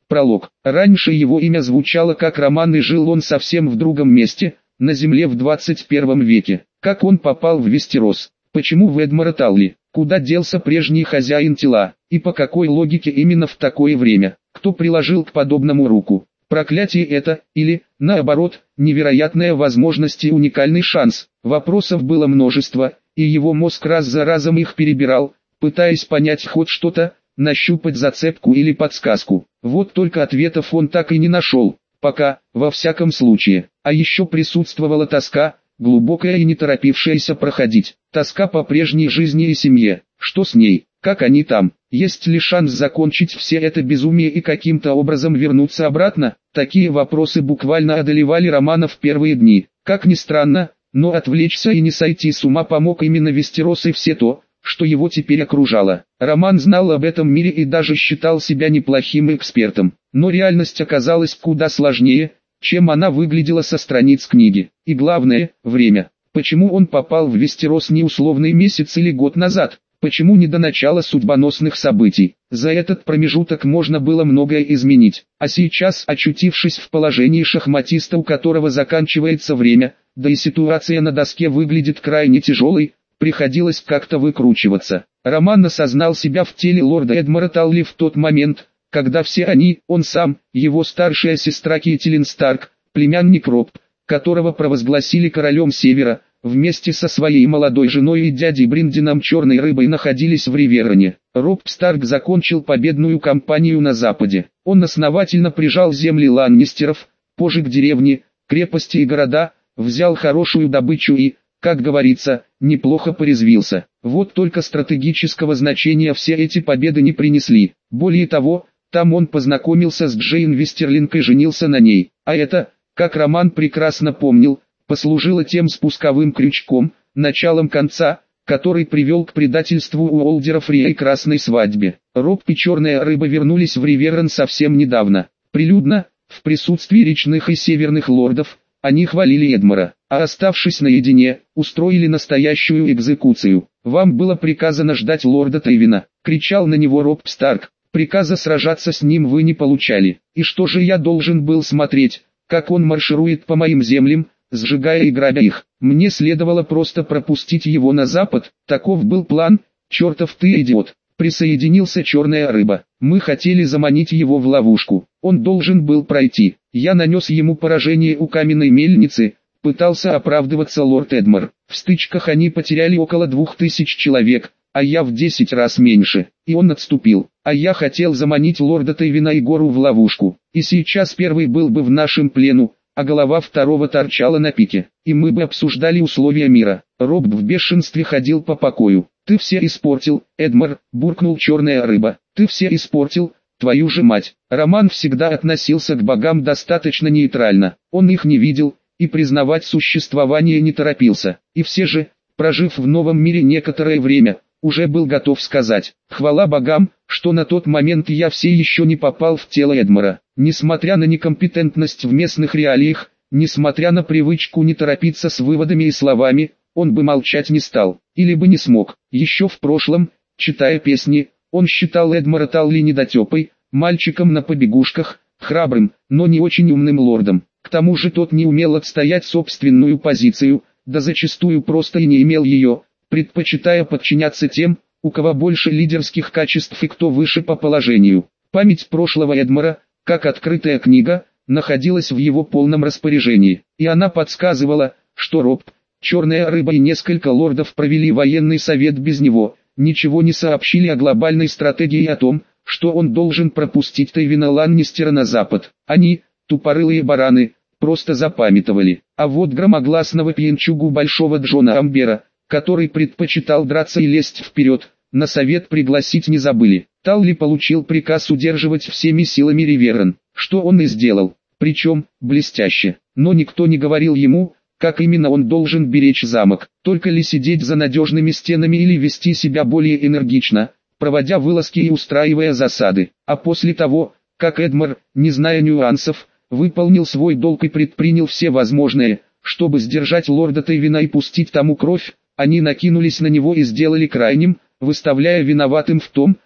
Пролог. Раньше его имя звучало как Роман, и жил он совсем в другом месте, на Земле в 21 веке. Как он попал в Вестерос? Почему в Эдмара Талли? Куда делся прежний хозяин тела? И по какой логике именно в такое время? Кто приложил к подобному руку? Проклятие это, или, наоборот, невероятная возможность и уникальный шанс? Вопросов было множество, и его мозг раз за разом их перебирал, пытаясь понять хоть что-то, нащупать зацепку или подсказку. Вот только ответов он так и не нашел, пока, во всяком случае. А еще присутствовала тоска, глубокая и не торопившаяся проходить. Тоска по прежней жизни и семье. Что с ней? Как они там? Есть ли шанс закончить все это безумие и каким-то образом вернуться обратно? Такие вопросы буквально одолевали Романа в первые дни. Как ни странно, но отвлечься и не сойти с ума помог именно Вестерос и все то, что его теперь окружало. Роман знал об этом мире и даже считал себя неплохим экспертом. Но реальность оказалась куда сложнее, чем она выглядела со страниц книги. И главное, время. Почему он попал в Вестерос не условный месяц или год назад? Почему не до начала судьбоносных событий? За этот промежуток можно было многое изменить. А сейчас, очутившись в положении шахматиста, у которого заканчивается время, да и ситуация на доске выглядит крайне тяжелой, приходилось как-то выкручиваться. Роман осознал себя в теле лорда Эдмара Талли в тот момент, когда все они, он сам, его старшая сестра Кейтилин Старк, племянник Роб, которого провозгласили королем Севера, вместе со своей молодой женой и дядей Бриндином Черной Рыбой находились в Ривероне. Роб Старк закончил победную кампанию на западе. Он основательно прижал земли ланнистеров, пожег деревни, крепости и города, взял хорошую добычу и, как говорится, неплохо порезвился. Вот только стратегического значения все эти победы не принесли. Более того, там он познакомился с Джейн Вестерлинг и женился на ней. А это, как Роман прекрасно помнил, послужило тем спусковым крючком, началом конца, который привел к предательству Уолдера Фрия и красной свадьбе. Роб и Черная Рыба вернулись в Риверон совсем недавно. Прилюдно, в присутствии речных и северных лордов, они хвалили Эдмара, а оставшись наедине, устроили настоящую экзекуцию. «Вам было приказано ждать лорда Тейвина», — кричал на него Роб Старк. «Приказа сражаться с ним вы не получали. И что же я должен был смотреть, как он марширует по моим землям, сжигая и грабя их? Мне следовало просто пропустить его на запад, таков был план. Чертов ты идиот!» Присоединился Черная Рыба. «Мы хотели заманить его в ловушку. Он должен был пройти. Я нанес ему поражение у каменной мельницы», — пытался оправдываться лорд Эдмар. «В стычках они потеряли около 2000 человек, а я в 10 раз меньше. И он отступил. А я хотел заманить лорда Тейвина и Гору в ловушку. И сейчас первый был бы в нашем плену, а голова второго торчала на пике. И мы бы обсуждали условия мира». Роб в бешенстве ходил по покою. «Ты все испортил, Эдмар», — буркнул Черная Рыба. «Ты все испортил, твою же мать». Роман всегда относился к богам достаточно нейтрально. Он их не видел, и признавать существование не торопился. И все же, прожив в новом мире некоторое время, уже был готов сказать: «Хвала богам, что на тот момент я все еще не попал в тело Эдмара». Несмотря на некомпетентность в местных реалиях, несмотря на привычку не торопиться с выводами и словами, он бы молчать не стал, или бы не смог. Еще в прошлом, читая песни, он считал Эдмара Талли недотепой, мальчиком на побегушках, храбрым, но не очень умным лордом. К тому же тот не умел отстоять собственную позицию, да зачастую просто и не имел ее, предпочитая подчиняться тем, у кого больше лидерских качеств и кто выше по положению. Память прошлого Эдмара, как открытая книга, находилась в его полном распоряжении, и она подсказывала, что Роб, Черная Рыба и несколько лордов провели военный совет без него, ничего не сообщили о глобальной стратегии и о том, что он должен пропустить Тейвина Ланнистера на запад. Они, тупорылые бараны, просто запамятовали. А вот громогласного пьянчугу Большого Джона Амбера, который предпочитал драться и лезть вперед, на совет пригласить не забыли. Талли получил приказ удерживать всеми силами Риверон, что он и сделал, причем блестяще. Но никто не говорил ему, как именно он должен беречь замок, только ли сидеть за надежными стенами или вести себя более энергично, проводя вылазки и устраивая засады. А после того, как Эдмар, не зная нюансов, выполнил свой долг и предпринял все возможное, чтобы сдержать лорда Тейвина и пустить тому кровь, они накинулись на него и сделали крайним, выставляя виноватым в том,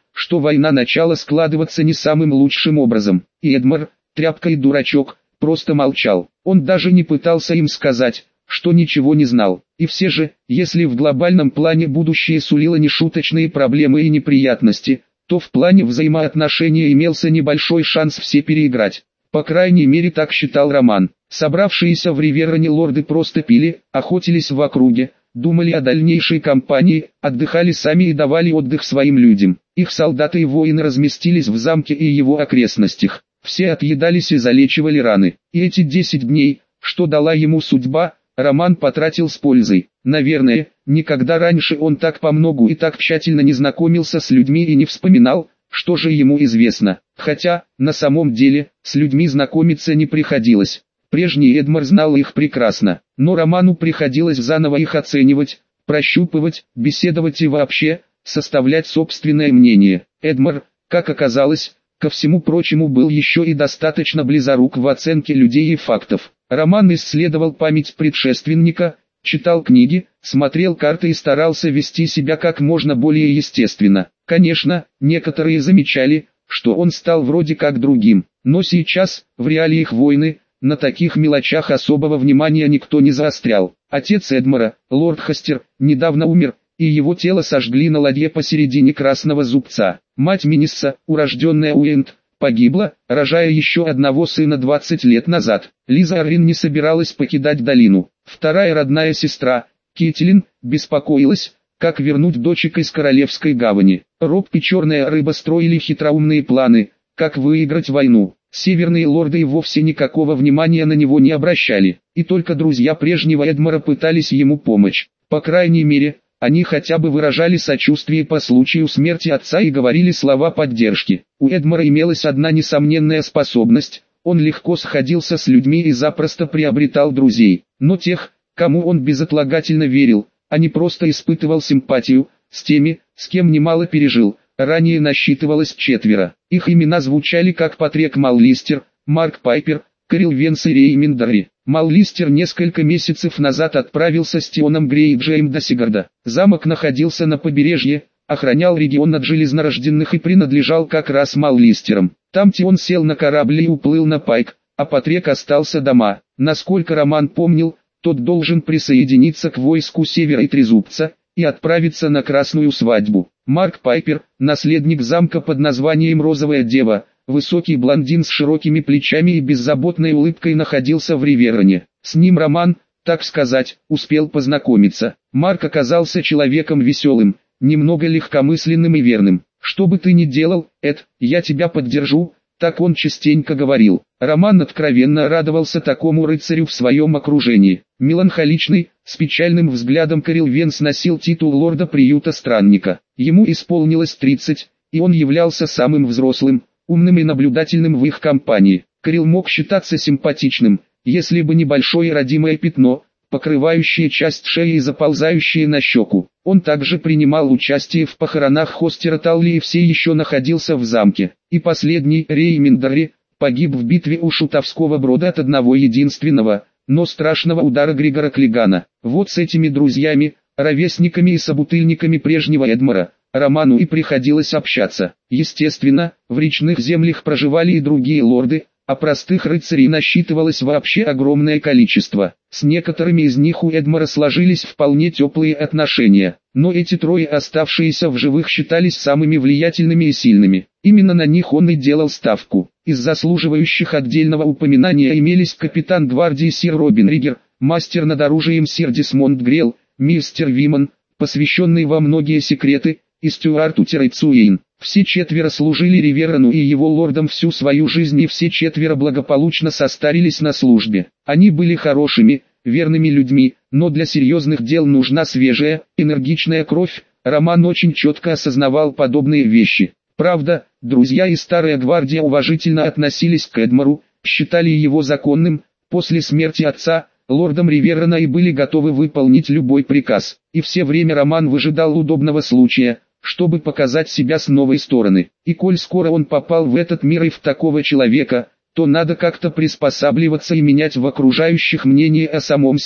что война начала складываться не самым лучшим образом. И Эдмар, тряпка и дурачок, просто молчал. Он даже не пытался им сказать, что ничего не знал. И все же, если в глобальном плане будущее сулило нешуточные проблемы и неприятности, то в плане взаимоотношений имелся небольшой шанс все переиграть. По крайней мере так считал Роман. Собравшиеся в Ривероне лорды просто пили, охотились в округе, думали о дальнейшей кампании, отдыхали сами и давали отдых своим людям. Их солдаты и воины разместились в замке и его окрестностях. Все отъедались и залечивали раны. И эти 10 дней, что дала ему судьба, Роман потратил с пользой. Наверное, никогда раньше он так помногу и так тщательно не знакомился с людьми и не вспоминал, что же ему известно. Хотя, на самом деле, с людьми знакомиться не приходилось. Прежний Эдмар знал их прекрасно, но Роману приходилось заново их оценивать, прощупывать, беседовать и вообще, составлять собственное мнение. Эдмар, как оказалось, ко всему прочему был еще и достаточно близорук в оценке людей и фактов. Роман исследовал память предшественника, читал книги, смотрел карты и старался вести себя как можно более естественно. Конечно, некоторые замечали, что он стал вроде как другим, но сейчас, в реалиях войны, на таких мелочах особого внимания никто не заострял. Отец Эдмара, лорд Хастер, недавно умер, и его тело сожгли на ладье посередине Красного Зубца. Мать Минисса, урожденная Уэнд, погибла, рожая еще одного сына 20 лет назад. Лиза Аррин не собиралась покидать долину. Вторая родная сестра, Кетилин, беспокоилась, как вернуть дочек из Королевской гавани. Роб и Черная Рыба строили хитроумные планы, как выиграть войну. Северные лорды и вовсе никакого внимания на него не обращали, и только друзья прежнего Эдмара пытались ему помочь. По крайней мере, они хотя бы выражали сочувствие по случаю смерти отца и говорили слова поддержки. У Эдмара имелась одна несомненная способность: он легко сходился с людьми и запросто приобретал друзей. Но тех, кому он безотлагательно верил, а не просто испытывал симпатию, с теми, с кем немало пережил, ранее насчитывалось 4. Их имена звучали как Патрик Маллистер, Марк Пайпер, Кэрил Венс и Реймонд Дарри. Маллистер несколько месяцев назад отправился с Тионом Грейджеем до Сигарда. Замок находился на побережье, охранял регион от железнорожденных и принадлежал как раз Маллистерам. Там Тион сел на корабль и уплыл на Пайк, а Патрик остался дома. Насколько Роман помнил, тот должен присоединиться к войску Севера и Трезубца и отправиться на Красную свадьбу. Марк Пайпер, наследник замка под названием Розовая Дева, высокий блондин с широкими плечами и беззаботной улыбкой, находился в Ривероне. С ним Роман, так сказать, успел познакомиться. Марк оказался человеком веселым, немного легкомысленным и верным. «Что бы ты ни делал, Эд, я тебя поддержу», так он частенько говорил. Роман откровенно радовался такому рыцарю в своем окружении. Меланхоличный, с печальным взглядом Кэрил Венс носил титул лорда приюта странника. Ему исполнилось 30, и он являлся самым взрослым, умным и наблюдательным в их компании. Кэрил мог считаться симпатичным, если бы небольшое родимое пятно, покрывающее часть шеи и заползающее на щеку. Он также принимал участие в похоронах Хостера Талли и все еще находился в замке. И последний, Реймонд Дарри, погиб в битве у Шутовского Брода от одного единственного, но страшного удара Григора Клигана. Вот с этими друзьями, ровесниками и собутыльниками прежнего Эдмара, Роману и приходилось общаться. Естественно, в речных землях проживали и другие лорды, а простых рыцарей насчитывалось вообще огромное количество. С некоторыми из них у Эдмара сложились вполне теплые отношения, но эти трое оставшиеся в живых считались самыми влиятельными и сильными. Именно на них он и делал ставку. Из заслуживающих отдельного упоминания имелись капитан гвардии сир Робин Ригер, мастер над оружием сир Десмонд Грелл, мистер Виман, посвященный во многие секреты, и Стюарт Утерайцуэйн. Все 4 служили Риверону и его лордам всю свою жизнь, и все 4 благополучно состарились на службе. Они были хорошими, верными людьми, но для серьезных дел нужна свежая, энергичная кровь. Роман очень четко осознавал подобные вещи. Правда, друзья и старая гвардия уважительно относились к Эдмару, считали его законным, после смерти отца, лордом Риверона, и были готовы выполнить любой приказ. И все время Роман выжидал удобного случая, чтобы показать себя с новой стороны. И коль скоро он попал в этот мир и в такого человека, то надо как-то приспосабливаться и менять в окружающих мнение о самом себе.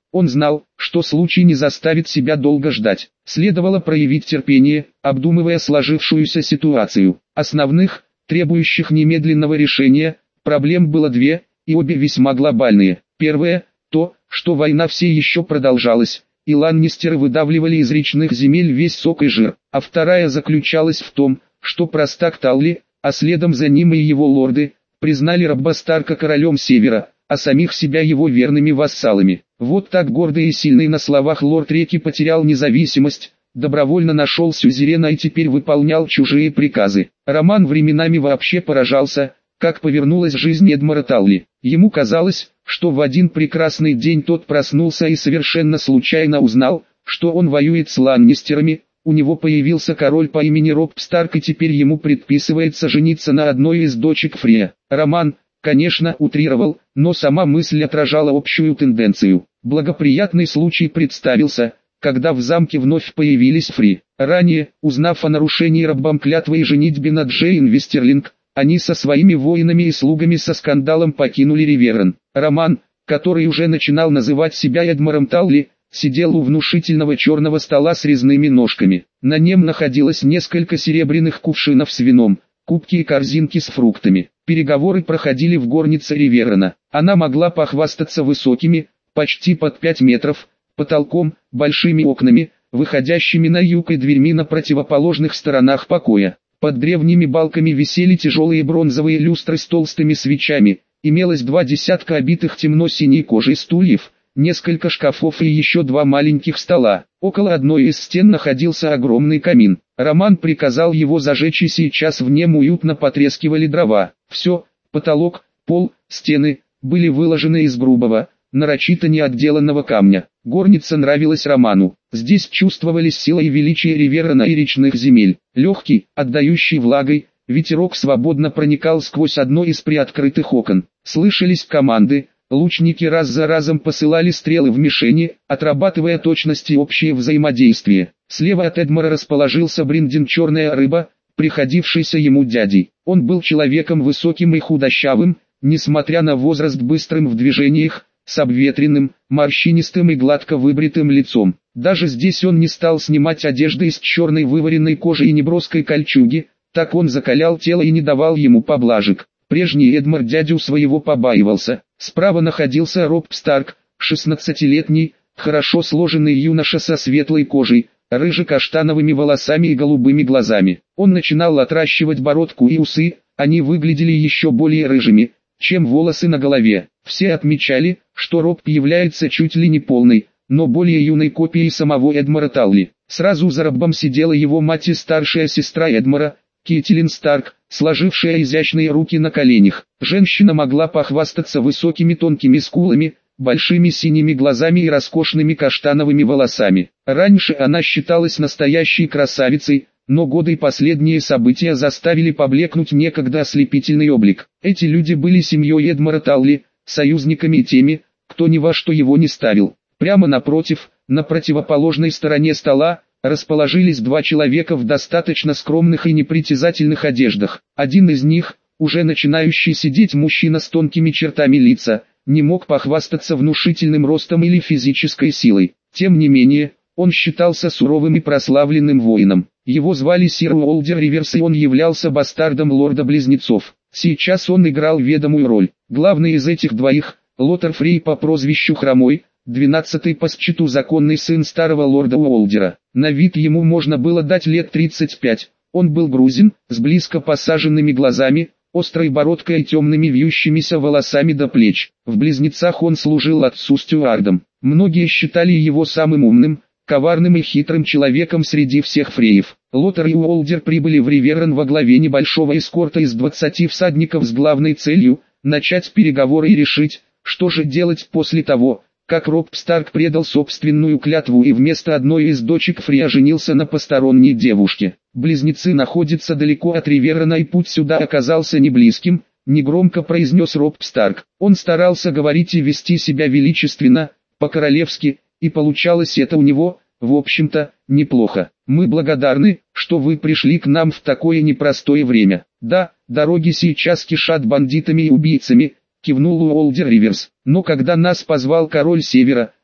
Он знал, что случай не заставит себя долго ждать. Следовало проявить терпение, обдумывая сложившуюся ситуацию. Основных, требующих немедленного решения, проблем было две, и обе весьма глобальные. Первое – то, что война все еще продолжалась, и ланнистеры выдавливали из речных земель весь сок и жир. А вторая заключалась в том, что простак Талли, а следом за ним и его лорды, признали Робба Старка королем Севера, а самих себя его верными вассалами. Вот так гордый и сильный на словах лорд Реки потерял независимость, добровольно нашел сюзерена и теперь выполнял чужие приказы. Роман временами вообще поражался, как повернулась жизнь Эдмара Талли. Ему казалось, что в один прекрасный день тот проснулся и совершенно случайно узнал, что он воюет с ланнистерами. У него появился король по имени Роб Старк, и теперь ему предписывается жениться на одной из дочек Фрея. Роман, конечно, утрировал, но сама мысль отражала общую тенденцию. Благоприятный случай представился, когда в замке вновь появились Фри. Ранее, узнав о нарушении Роббом клятвы и женитьбе на Джейн Вестерлинг, они со своими воинами и слугами со скандалом покинули Риверен. Роман, который уже начинал называть себя Эдмаром Талли, сидел у внушительного черного стола с резными ножками. На нем находилось несколько серебряных кувшинов с вином, кубки и корзинки с фруктами. Переговоры проходили в горнице Риверена. Она могла похвастаться высокими, почти под 5 метров, потолком, большими окнами, выходящими на юг и дверьми на противоположных сторонах покоя. Под древними балками висели тяжелые бронзовые люстры с толстыми свечами, имелось 2 десятка обитых темно-синей кожей стульев, несколько шкафов и еще 2 маленьких стола. Около одной из стен находился огромный камин. Роман приказал его зажечь, и сейчас в нем уютно потрескивали дрова. Все, потолок, пол, стены, были выложены из грубого, нарочито неотделанного камня. Горница нравилась Роману. Здесь чувствовались сила и величие Риверена и речных земель. Легкий, отдающий влагой, ветерок свободно проникал сквозь одно из приоткрытых окон. Слышались команды, лучники раз за разом посылали стрелы в мишени, отрабатывая точность и общее взаимодействие. Слева от Эдмара расположился Бриндин Черная Рыба, приходившийся ему дядей. Он был человеком высоким и худощавым, несмотря на возраст, быстрым в движениях, с обветренным, морщинистым и гладко выбритым лицом. Даже здесь он не стал снимать одежды из черной вываренной кожи и неброской кольчуги, так он закалял тело и не давал ему поблажек. Прежний Эдмар дядю своего побаивался. Справа находился Роб Старк, 16-летний, хорошо сложенный юноша со светлой кожей, рыже-каштановыми волосами и голубыми глазами. Он начинал отращивать бородку и усы, они выглядели еще более рыжими, чем волосы на голове. Все отмечали, что Роб является чуть ли не полной, но более юной копией самого Эдмара Талли. Сразу за Робом сидела его мать и старшая сестра Эдмара, Кейтилин Старк, сложившая изящные руки на коленях. Женщина могла похвастаться высокими тонкими скулами, большими синими глазами и роскошными каштановыми волосами. Раньше она считалась настоящей красавицей, но годы и последние события заставили поблекнуть некогда ослепительный облик. Эти люди были семьей Эдмара Талли, союзниками и теми, кто ни во что его не ставил. Прямо напротив, на противоположной стороне стола, расположились 2 человека в достаточно скромных и непритязательных одеждах. Один из них, уже начинающий сидеть мужчина с тонкими чертами лица, не мог похвастаться внушительным ростом или физической силой. Тем не менее, он считался суровым и прославленным воином. Его звали Сир Уолдер Риверс, и он являлся бастардом лорда-близнецов. Сейчас он играл ведомую роль. Главный из этих двоих, Лотар Фрей по прозвищу Хромой, 12-й по счету законный сын старого лорда Уолдера. На вид ему можно было дать лет 35. Он был грузин, с близко посаженными глазами, острой бородкой и темными вьющимися волосами до плеч. В близнецах он служил отцу стюардом. Многие считали его самым умным, коварным и хитрым человеком среди всех фреев. Лотар и Уолдер прибыли в Риверен во главе небольшого эскорта из 20 всадников с главной целью – начать переговоры и решить, что же делать после того, как Роб Старк предал собственную клятву и вместо одной из дочек Фрея женился на посторонней девушке. Близнецы находятся далеко от Риверена, и путь сюда оказался не близким, негромко произнес Роб Старк. Он старался говорить и вести себя величественно, по-королевски, и получалось это у него, в общем-то, неплохо. Мы благодарны, что вы пришли к нам в такое непростое время. Да, дороги сейчас кишат бандитами и убийцами, кивнул Уолдер Риверс. Но когда нас позвал король Севера,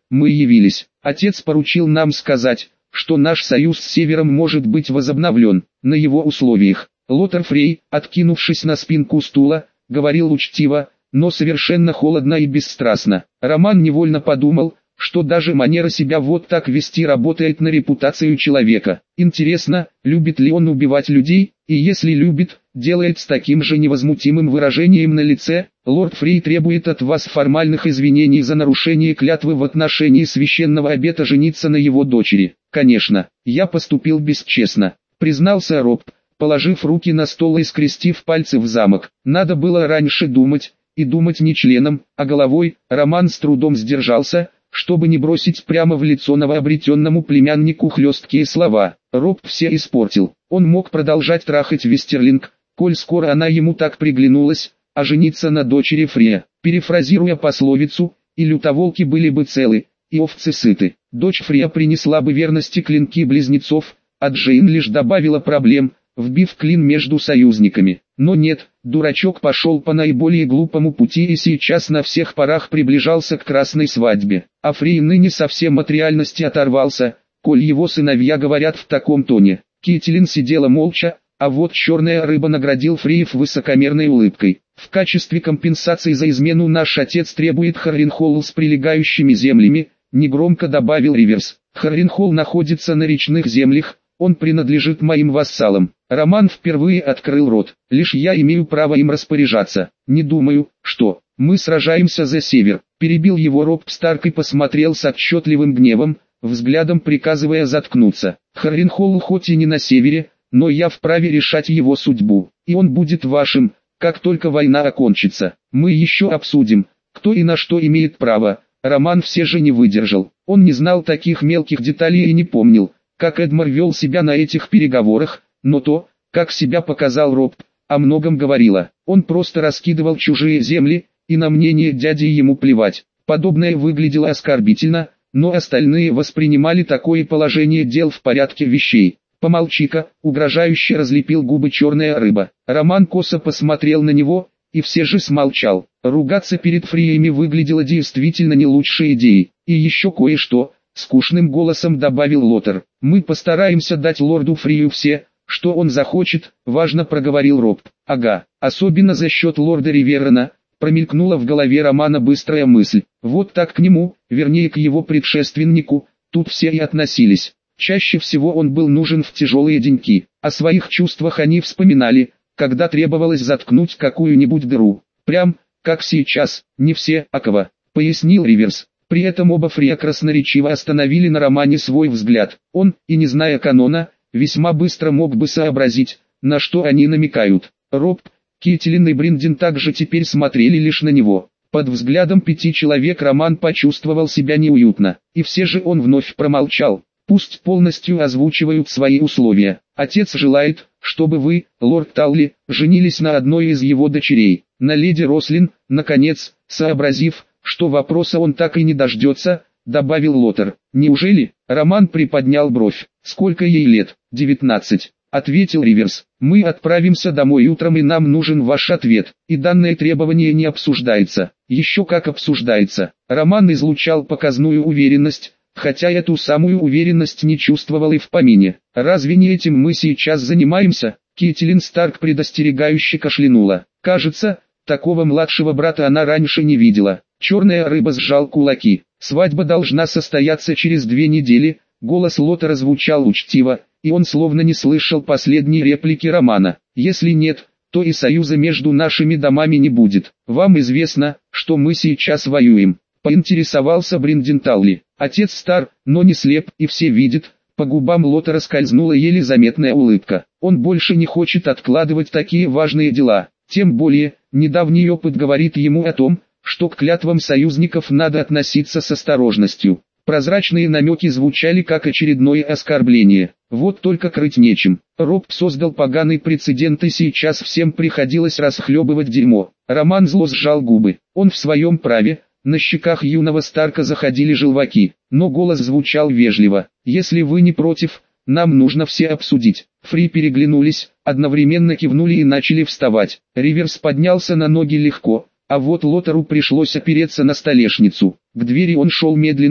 мы явились. Отец поручил нам сказать, что наш союз с Севером может быть возобновлен, на его условиях. Лотар Фрей, откинувшись на спинку стула, говорил учтиво, но совершенно холодно и бесстрастно. Роман невольно подумал, что даже манера себя вот так вести работает на репутацию человека. Интересно, любит ли он убивать людей, и если любит, делает с таким же невозмутимым выражением на лице. Лорд Фрей требует от вас формальных извинений за нарушение клятвы в отношении священного обета жениться на его дочери. Конечно, я поступил бесчестно, признался Роб, положив руки на стол и скрестив пальцы в замок. Надо было раньше думать, и думать не членом, а головой. Роман с трудом сдержался, чтобы не бросить прямо в лицо новообретенному племяннику хлесткие слова. Роб все испортил. Он мог продолжать трахать Вестерлинг, коль скоро она ему так приглянулась, а жениться на дочери Фрея. Перефразируя пословицу, и лютоволки были бы целы, и овцы сыты. Дочь Фрея принесла бы верности клинки близнецов, а Джейн лишь добавила проблем, вбив клин между союзниками. Но нет, дурачок пошел по наиболее глупому пути и сейчас на всех парах приближался к красной свадьбе. А Фрей ныне совсем от реальности оторвался, коль его сыновья говорят в таком тоне. Кэтлин сидела молча, а вот черная рыба наградил Фреев высокомерной улыбкой. В качестве компенсации за измену наш отец требует Харренхолл с прилегающими землями, негромко добавил Риверс. Харренхолл находится на речных землях, он принадлежит моим вассалам. Роман впервые открыл рот. Лишь я имею право им распоряжаться. Не думаю, что мы сражаемся за Север. Перебил его Роб Старк и посмотрел с отчетливым гневом, взглядом приказывая заткнуться. Харренхолл хоть и не на Севере, но я вправе решать его судьбу. И он будет вашим, как только война окончится. Мы еще обсудим, кто и на что имеет право. Роман все же не выдержал. Он не знал таких мелких деталей и не помнил, как Эдмар вел себя на этих переговорах, но то, как себя показал Роб, о многом говорило. Он просто раскидывал чужие земли, и на мнение дяди ему плевать. Подобное выглядело оскорбительно, но остальные воспринимали такое положение дел в порядке вещей. «Помолчи-ка», угрожающе разлепил губы черная рыба. Роман косо посмотрел на него, и все же смолчал. Ругаться перед Фреями выглядело действительно не лучшей идеей. И еще кое-что, скучным голосом добавил Лотар. «Мы постараемся дать лорду Фрию все, что он захочет», важно проговорил Роб. «Ага, особенно за счет лорда Риверена», промелькнула в голове Романа быстрая мысль. Вот так к нему, вернее к его предшественнику, тут все и относились. Чаще всего он был нужен в тяжелые деньки. О своих чувствах они вспоминали, когда требовалось заткнуть какую-нибудь дыру. Прям, как сейчас, не все, а кого, пояснил Риверс. При этом оба Фрея красноречиво остановили на Романе свой взгляд. Он, и не зная канона, весьма быстро мог бы сообразить, на что они намекают. Роб, Кэтлин и Бриндин также теперь смотрели лишь на него. Под взглядом 5 человек Роман почувствовал себя неуютно, и все же он вновь промолчал. Пусть полностью озвучивают свои условия. Отец желает, чтобы вы, лорд Талли, женились на одной из его дочерей, на леди Рослин. Наконец, сообразив, что вопроса он так и не дождется, добавил Лотар. «Неужели?» Роман приподнял бровь. «Сколько ей лет?» «19», ответил Риверс. «Мы отправимся домой утром и нам нужен ваш ответ, и данное требование не обсуждается». «Еще как обсуждается». Роман излучал показную уверенность, хотя эту самую уверенность не чувствовал и в помине. «Разве не этим мы сейчас занимаемся?» Кэтлин Старк предостерегающе кашлянула. Кажется, такого младшего брата она раньше не видела. Черная рыба сжал кулаки. «Свадьба должна состояться через 2 недели», голос Лотара звучал учтиво, и он словно не слышал последней реплики Романа. «Если нет, то и союза между нашими домами не будет. Вам известно, что мы сейчас воюем», поинтересовался Бриндин Талли. Отец стар, но не слеп, и все видят. По губам Лотара скользнула еле заметная улыбка. Он больше не хочет откладывать такие важные дела. Тем более, недавний опыт говорит ему о том, что к клятвам союзников надо относиться с осторожностью. Прозрачные намеки звучали как очередное оскорбление. Вот только крыть нечем. Роб создал поганый прецедент, и сейчас всем приходилось расхлебывать дерьмо. Роман зло сжал губы. Он в своем праве. На щеках юного Старка заходили желваки, но голос звучал вежливо. «Если вы не против, нам нужно все обсудить». Фри переглянулись, одновременно кивнули и начали вставать. Риверс поднялся на ноги легко, а вот Лотару пришлось опереться на столешницу. К двери он шел медленно,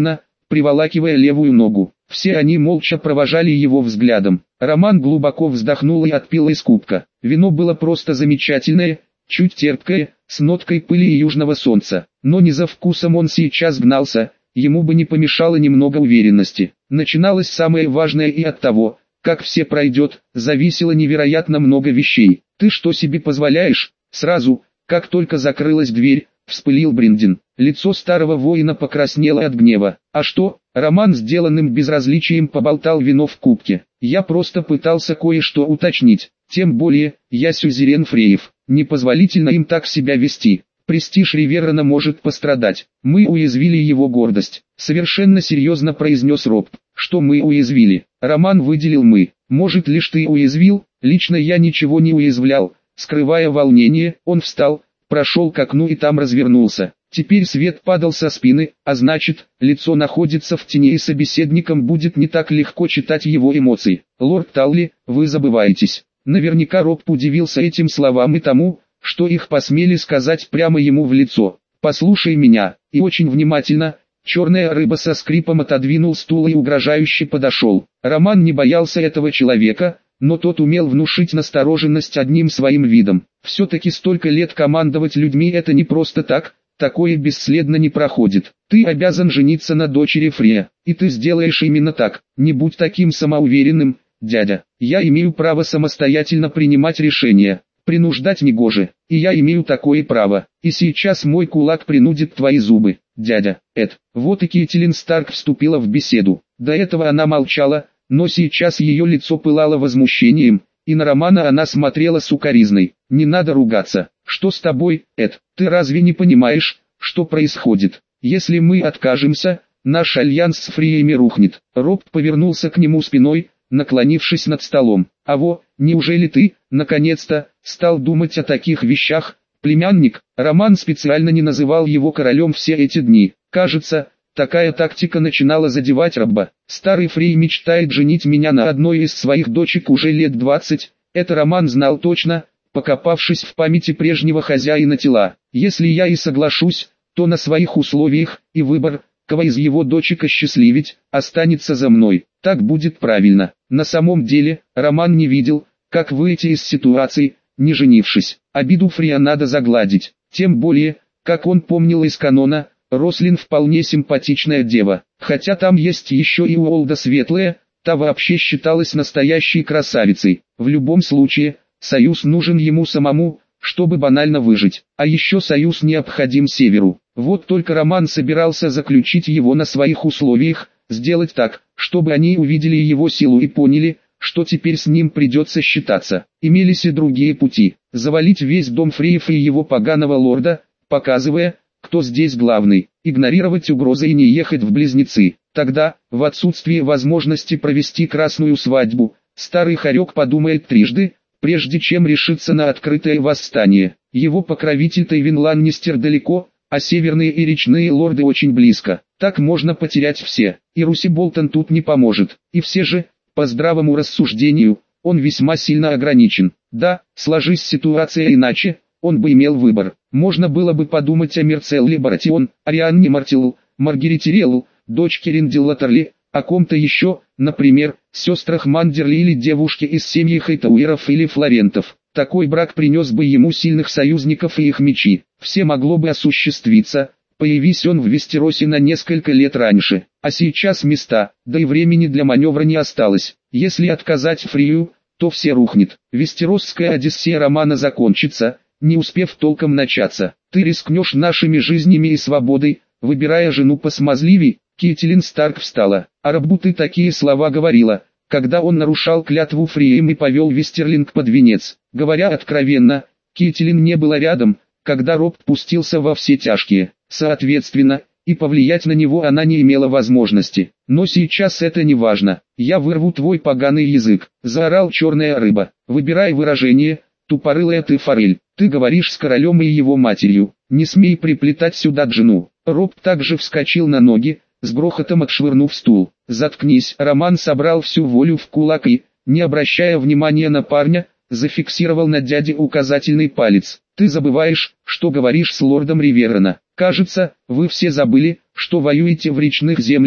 приволакивая левую ногу. Все они молча провожали его взглядом. Роман глубоко вздохнул и отпил из кубка. Вино было просто замечательное, чуть терпкое, с ноткой пыли и южного солнца. Но не за вкусом он сейчас гнался, ему бы не помешало немного уверенности. Начиналось самое важное, и от того, как все пройдет, зависело невероятно много вещей. «Ты что себе позволяешь?» Сразу, как только закрылась дверь, вспылил Бриндин. Лицо старого воина покраснело от гнева. «А что?» Роман сделанным безразличием поболтал вино в кубке. «Я просто пытался кое-что уточнить. Тем более, я сюзерен Фреев. Непозволительно им так себя вести. Престиж Риверана может пострадать. Мы уязвили его гордость», — совершенно серьезно произнес Роб. «Что мы уязвили?» Роман выделил «мы». «Может, лишь ты уязвил? Лично я ничего не уязвлял». Скрывая волнение, он встал, прошел к окну и там развернулся. Теперь свет падал со спины, а значит, лицо находится в тени и собеседникам будет не так легко читать его эмоции. «Лорд Талли, вы забываетесь». Наверняка Роб удивился этим словам и тому, что их посмели сказать прямо ему в лицо. «Послушай меня», и очень внимательно. Черная рыба со скрипом отодвинул стул и угрожающе подошел. Роман не боялся этого человека, но тот умел внушить настороженность одним своим видом. Все-таки столько лет командовать людьми — это не просто так, такое бесследно не проходит. Ты обязан жениться на дочери Фрея, и ты сделаешь именно так. Не будь таким самоуверенным, дядя. Я имею право самостоятельно принимать решения. Принуждать негоже, и я имею такое право. И сейчас мой кулак принудит твои зубы, дядя. Эд. Вот и Кейтилин Старк вступила в беседу. До этого она молчала, но сейчас ее лицо пылало возмущением, и на Романа она смотрела сукоризной. «Не надо ругаться. Что с тобой, Эд? Ты разве не понимаешь, что происходит? Если мы откажемся, наш альянс с Фреями рухнет». Роб повернулся к нему спиной, наклонившись над столом. «Аво, неужели ты, наконец-то, стал думать о таких вещах, племянник?» Роман специально не называл его королем все эти дни. Кажется, такая тактика начинала задевать Робба. Старый Фрей мечтает женить меня на одной из своих дочек уже лет 20. Это Роман знал точно, покопавшись в памяти прежнего хозяина тела. Если я и соглашусь, то на своих условиях, и выбор, кого из его дочек осчастливить, останется за мной. Так будет правильно. На самом деле, Роман не видел, как выйти из ситуации, не женившись. Обиду Фрея надо загладить. Тем более, как он помнил из канона, Рослин вполне симпатичная дева. Хотя там есть еще и Уолда Светлая, та вообще считалась настоящей красавицей. В любом случае, союз нужен ему самому, чтобы банально выжить. А еще союз необходим Северу. Вот только Роман собирался заключить его на своих условиях, сделать так, чтобы они увидели его силу и поняли, что теперь с ним придется считаться. Имелись и другие пути. Завалить весь дом Фреев и его поганого лорда, показывая, кто здесь главный, игнорировать угрозы и не ехать в Близнецы. Тогда, в отсутствие возможности провести красную свадьбу, старый хорек подумает трижды, прежде чем решиться на открытое восстание. Его покровитель Тайвин Ланнистер далеко, а северные и речные лорды очень близко. Так можно потерять все, и Руси Болтон тут не поможет. И все же, по здравому рассуждению, он весьма сильно ограничен. Да, сложись ситуация иначе, он бы имел выбор. Можно было бы подумать о Мерцелле Баратион, Арианне Мартилл, Маргарите Релл, дочке Риндиллатерли, о ком-то еще, например, сестрах Мандерли или девушке из семьи Хайтауэров или Флорентов. Такой брак принес бы ему сильных союзников и их мечи. Все могло бы осуществиться, появись он в Вестеросе на несколько лет раньше. А сейчас места, да и времени для маневра не осталось. Если отказать Фрию, то все рухнет. Вестеросская Одиссея Романа закончится, не успев толком начаться. Ты рискнешь нашими жизнями и свободой, выбирая жену посмазливей. Кейтилин Старк встала. А Роббу ты такие слова говорила, когда он нарушал клятву Фрием и повел Вестерлинг под венец. Говоря откровенно, Кейтилин не была рядом, когда Роб пустился во все тяжкие. Соответственно, и повлиять на него она не имела возможности. Но сейчас это не важно. «Я вырву твой поганый язык», — заорал черная рыба. «Выбирай выражение, тупорылая ты форель. Ты говоришь с королем и его матерью. Не смей приплетать сюда жену». Роб также вскочил на ноги, с грохотом отшвырнув стул. «Заткнись!» Роман собрал всю волю в кулак и, не обращая внимания на парня, зафиксировал на дяде указательный палец. «Ты забываешь, что говоришь с лордом Риверана. Кажется, вы все забыли, что воюете в речных землях,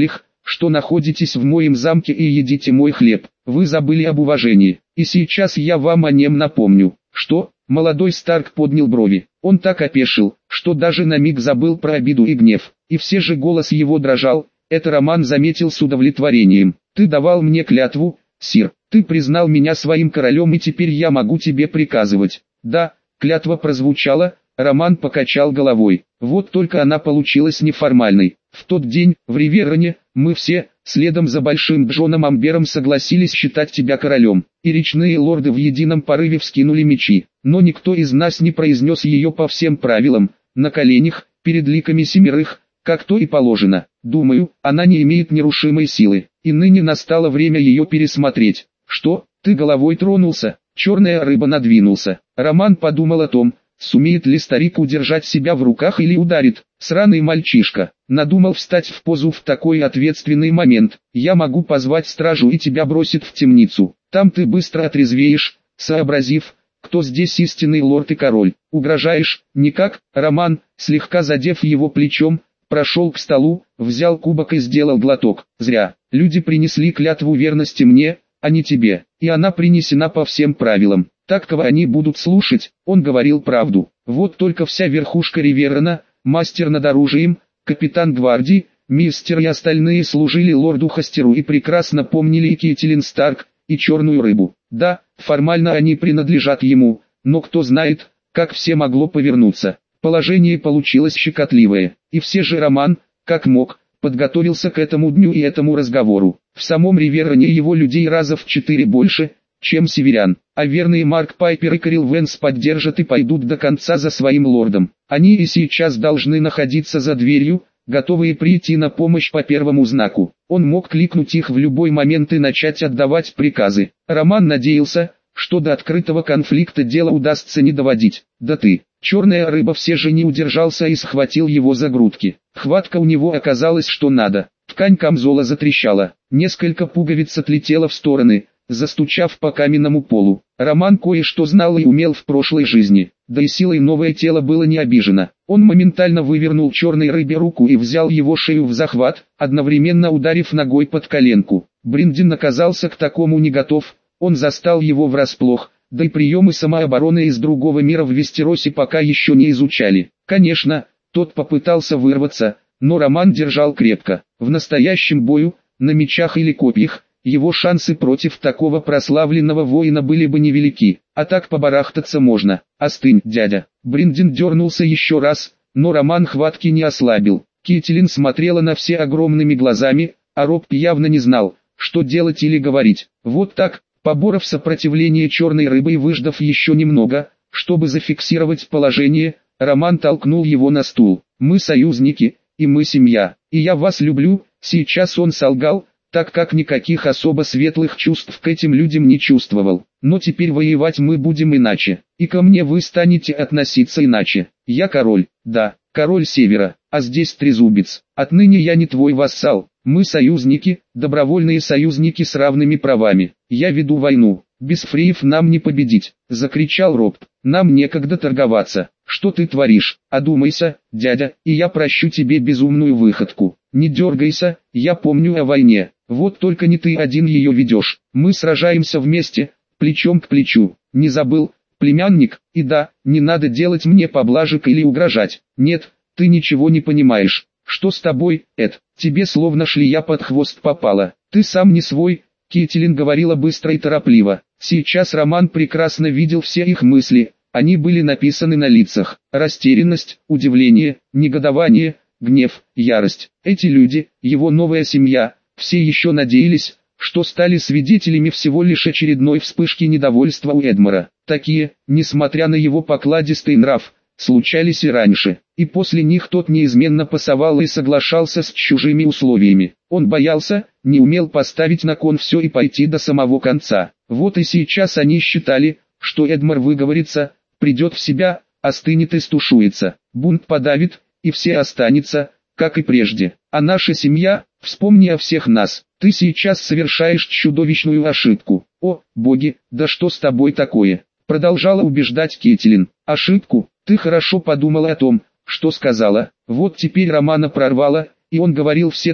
что находитесь в моем замке и едите мой хлеб. Вы забыли об уважении, и сейчас я вам о нем напомню. Что? Молодой Старк поднял брови. Он так опешил, что даже на миг забыл про обиду и гнев, и все же голос его дрожал. Это Роман заметил с удовлетворением. Ты давал мне клятву, сир, ты признал меня своим королем, и теперь я могу тебе приказывать. Да, клятва прозвучала. Роман покачал головой. Вот только она получилась неформальной. В тот день, в Ривероне, мы все, следом за Большим Джоном Амбером, согласились считать тебя королем. И речные лорды в едином порыве вскинули мечи. Но никто из нас не произнес ее по всем правилам, на коленях, перед ликами семерых, как то и положено. Думаю, она не имеет нерушимой силы, и ныне настало время ее пересмотреть. Что, ты головой тронулся? Черная рыба надвинулся. Роман подумал о том, сумеет ли старик удержать себя в руках или ударит. Сраный мальчишка, надумал встать в позу в такой ответственный момент. Я могу позвать стражу, и тебя бросит в темницу. Там ты быстро отрезвеешь, сообразив, кто здесь истинный лорд и король. Угрожаешь? Никак. Роман, слегка задев его плечом, прошел к столу, взял кубок и сделал глоток. Зря. Люди принесли клятву верности мне, а не тебе, и она принесена по всем правилам. Так кого они будут слушать? Он говорил правду. Вот только вся верхушка Риверона, мастер над оружием, капитан гвардии, мистер и остальные служили лорду Хастеру и прекрасно помнили и Кейтилин Старк, и черную рыбу. Да, формально они принадлежат ему, но кто знает, как все могло повернуться. Положение получилось щекотливое, и все же Роман, как мог, подготовился к этому дню и этому разговору. В самом Ривероне его людей раза в 4 больше, чем северян, а верные Марк Пайпер и Кэрил Венс поддержат и пойдут до конца за своим лордом. Они и сейчас должны находиться за дверью, готовые прийти на помощь по первому знаку. Он мог кликнуть их в любой момент и начать отдавать приказы. Роман надеялся, что до открытого конфликта дело удастся не доводить. Да ты, черная рыба, все же не удержался и схватил его за грудки. Хватка у него оказалась что надо. Ткань камзола затрещала, несколько пуговиц отлетело в стороны, застучав по каменному полу. Роман кое-что знал и умел в прошлой жизни, да и силой новое тело было не обижено. Он моментально вывернул черной рыбе руку и взял его шею в захват, одновременно ударив ногой под коленку. Бриндин оказался к такому не готов, он застал его врасплох, да и приемы самообороны из другого мира в Вестеросе пока еще не изучали. Конечно, тот попытался вырваться, но Роман держал крепко. В настоящем бою, на мечах или копьях, его шансы против такого прославленного воина были бы невелики, а так побарахтаться можно. Остынь, дядя. Бриндин дернулся еще раз, но Роман хватки не ослабил. Кейтилин смотрела на все огромными глазами, а Роб явно не знал, что делать или говорить. Вот так, поборов сопротивление черной рыбы и выждав еще немного, чтобы зафиксировать положение, Роман толкнул его на стул. «Мы союзники, и мы семья, и я вас люблю». Сейчас он солгал, так как никаких особо светлых чувств к этим людям не чувствовал. Но теперь воевать мы будем иначе, и ко мне вы станете относиться иначе. Я король, да, король Севера, а здесь трезубец. Отныне я не твой вассал, мы союзники, добровольные союзники с равными правами. Я веду войну, без фреев нам не победить, закричал Роб. Нам некогда торговаться. Что ты творишь? Одумайся, дядя, и я прощу тебе безумную выходку. Не дергайся, я помню о войне. Вот только не ты один ее ведешь. Мы сражаемся вместе, плечом к плечу. Не забыл, племянник? И да, не надо делать мне поблажек или угрожать. Нет, ты ничего не понимаешь. Что с тобой, Эд? Тебе словно шлея под хвост попала. Ты сам не свой. Кейтилин говорила быстро и торопливо. Сейчас Роман прекрасно видел все их мысли. Они были написаны на лицах. Растерянность, удивление, негодование, гнев, ярость. Эти люди, его новая семья, все еще надеялись, что стали свидетелями всего лишь очередной вспышки недовольства у Эдмара. Такие, несмотря на его покладистый нрав, случались и раньше, и после них тот неизменно пасовал и соглашался с чужими условиями. Он боялся, не умел поставить на кон все и пойти до самого конца. Вот и сейчас они считали, что Эдмар выговорится, придет в себя, остынет и стушуется, бунт подавит, и все останется, как и прежде. А наша семья, вспомни о всех нас, ты сейчас совершаешь чудовищную ошибку. О, боги, да что с тобой такое? Продолжала убеждать Кейтилин. Ошибку? Ты хорошо подумала о том, что сказала. Вот теперь Романа прорвало, и он говорил все то,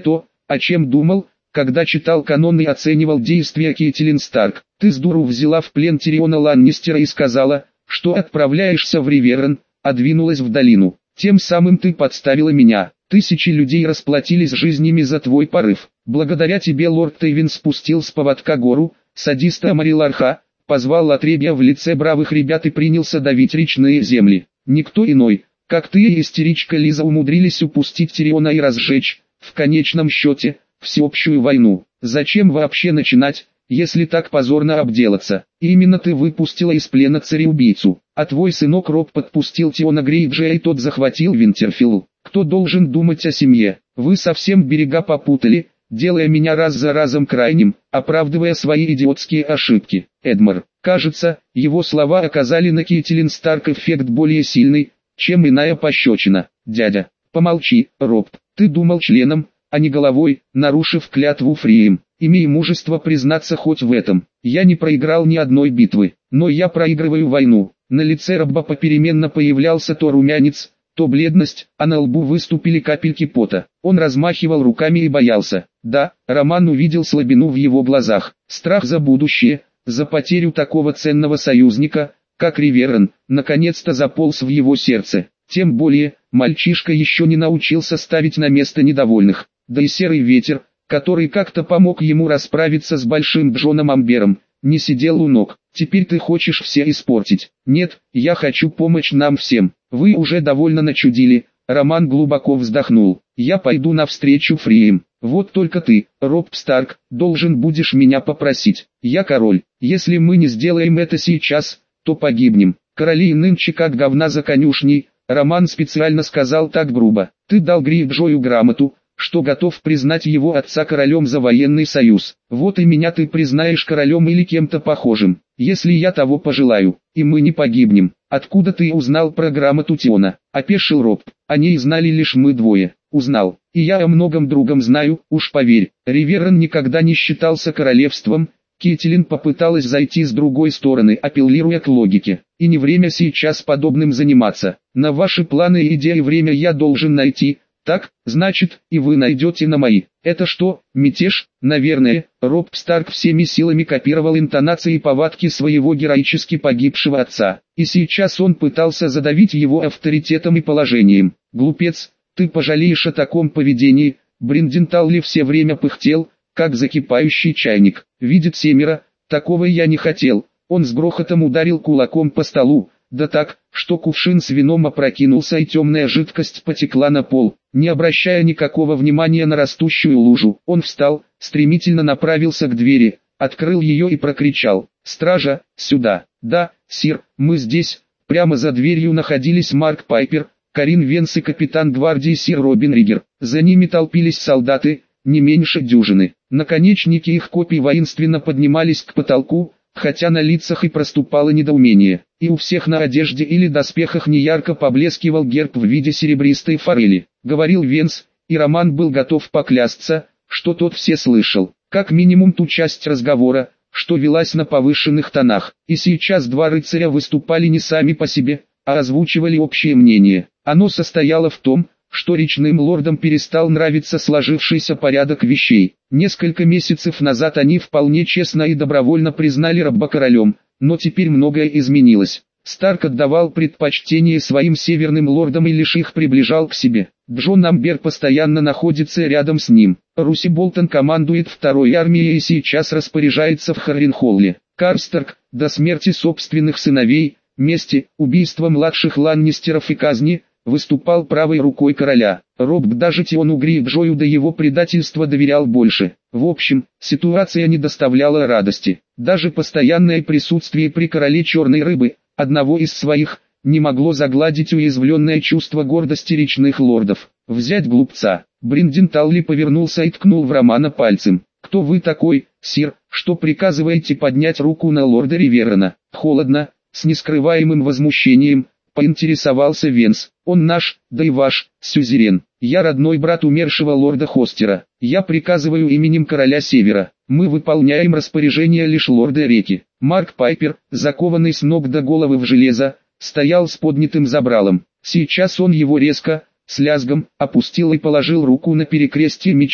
О чем думал, когда читал канон и оценивал действия Кейтилин Старк? Ты с дуру взяла в плен Тириона Ланнистера и сказала, что отправляешься в Риверн, а двинулась в долину. Тем самым ты подставила меня. Тысячи людей расплатились жизнями за твой порыв. Благодаря тебе лорд Тейвин спустил с поводка гору, садиста Амариларха, позвал отребья в лице бравых ребят и принялся давить речные земли. Никто иной, как ты и истеричка Лиза, умудрились упустить Тириона и разжечь, в конечном счете, всеобщую войну. Зачем вообще начинать, если так позорно обделаться? Именно ты выпустила из плена цареубийцу, а твой сынок Роб подпустил Тиона Грейджа и тот захватил Винтерфилл. Кто должен думать о семье? Вы совсем берега попутали, делая меня раз за разом крайним, оправдывая свои идиотские ошибки. Эдмар, кажется, его слова оказали на Кейтилин Старк эффект более сильный, чем иная пощечина. Дядя, помолчи, Роб, ты думал членом, а не головой, нарушив клятву Фрием. Имей мужество признаться хоть в этом. Я не проиграл ни одной битвы, но я проигрываю войну. На лице Робба попеременно появлялся то румянец, то бледность, а на лбу выступили капельки пота. Он размахивал руками и боялся. Да, Роман увидел слабину в его глазах. Страх за будущее, за потерю такого ценного союзника, как Риверн, наконец-то заполз в его сердце. Тем более, мальчишка еще не научился ставить на место недовольных. Да и серый ветер, который как-то помог ему расправиться с Большим Джоном Амбером, не сидел у ног. Теперь ты хочешь все испортить. Нет, я хочу помочь нам всем. Вы уже довольно начудили. Роман глубоко вздохнул. Я пойду навстречу Фрием. Вот только ты, Роб Старк, должен будешь меня попросить. Я король. Если мы не сделаем это сейчас, то погибнем. Короли нынче как говна за конюшней. Роман специально сказал так грубо. Ты дал Грейджою грамоту, что готов признать его отца королем за военный союз. Вот и меня ты признаешь королем или кем-то похожим, если я того пожелаю, и мы не погибнем. Откуда ты узнал про грамоту Тиона? Опешил Роб. О ней знали лишь мы двое. Узнал. И я о многом другом знаю, уж поверь. Риверн никогда не считался королевством. Кейтилин попыталась зайти с другой стороны, апеллируя к логике. И не время сейчас подобным заниматься. На ваши планы и идеи время я должен найти. Так, значит, и вы найдете на мои. Это что, мятеж? Наверное. Роб Старк всеми силами копировал интонации и повадки своего героически погибшего отца. И сейчас он пытался задавить его авторитетом и положением. Глупец, ты пожалеешь о таком поведении. Бринденталли все время пыхтел, как закипающий чайник. Видит семеро, такого я не хотел. Он с грохотом ударил кулаком по столу. Да так, что кувшин с вином опрокинулся и темная жидкость потекла на пол. Не обращая никакого внимания на растущую лужу, он встал, стремительно направился к двери, открыл ее и прокричал: «Стража, сюда!» «Да, сир, мы здесь». Прямо за дверью находились Марк Пайпер, Карин Венс и капитан гвардии сир Робин Ригер. За ними толпились солдаты, не меньше дюжины. Наконечники их копий воинственно поднимались к потолку, хотя на лицах и проступало недоумение. И у всех на одежде или доспехах неярко поблескивал герб в виде серебристой форели. Говорил Венс, и Роман был готов поклясться, что тот все слышал. Как минимум ту часть разговора, что велась на повышенных тонах. И сейчас два рыцаря выступали не сами по себе, а озвучивали общее мнение. Оно состояло в том, что речным лордам перестал нравиться сложившийся порядок вещей. Несколько месяцев назад они вполне честно и добровольно признали Робба королем, но теперь многое изменилось. Старк отдавал предпочтение своим северным лордам и лишь их приближал к себе. Джон Амбер постоянно находится рядом с ним. Руси Болтон командует второй армией и сейчас распоряжается в Харренхолле. Карстерк, до смерти собственных сыновей, мести, убийства младших Ланнистеров и казни, выступал правой рукой короля. Роб даже Тиону Грейджою до его предательства доверял больше. В общем, ситуация не доставляла радости. Даже постоянное присутствие при короле Черной Рыбы, одного из своих, не могло загладить уязвленное чувство гордости речных лордов. Взять глупца. Бринденталли повернулся и ткнул в Романа пальцем. «Кто вы такой, сир, что приказываете поднять руку на лорда Риверна?» Холодно, с нескрываемым возмущением, поинтересовался Венс. «Он наш, да и ваш, сюзерен. Я родной брат умершего лорда Хостера. Я приказываю именем короля Севера. Мы выполняем распоряжения лишь лорда Реки». Марк Пайпер, закованный с ног до головы в железо, стоял с поднятым забралом. Сейчас он его резко, с лязгом, опустил и положил руку на перекрестие меча,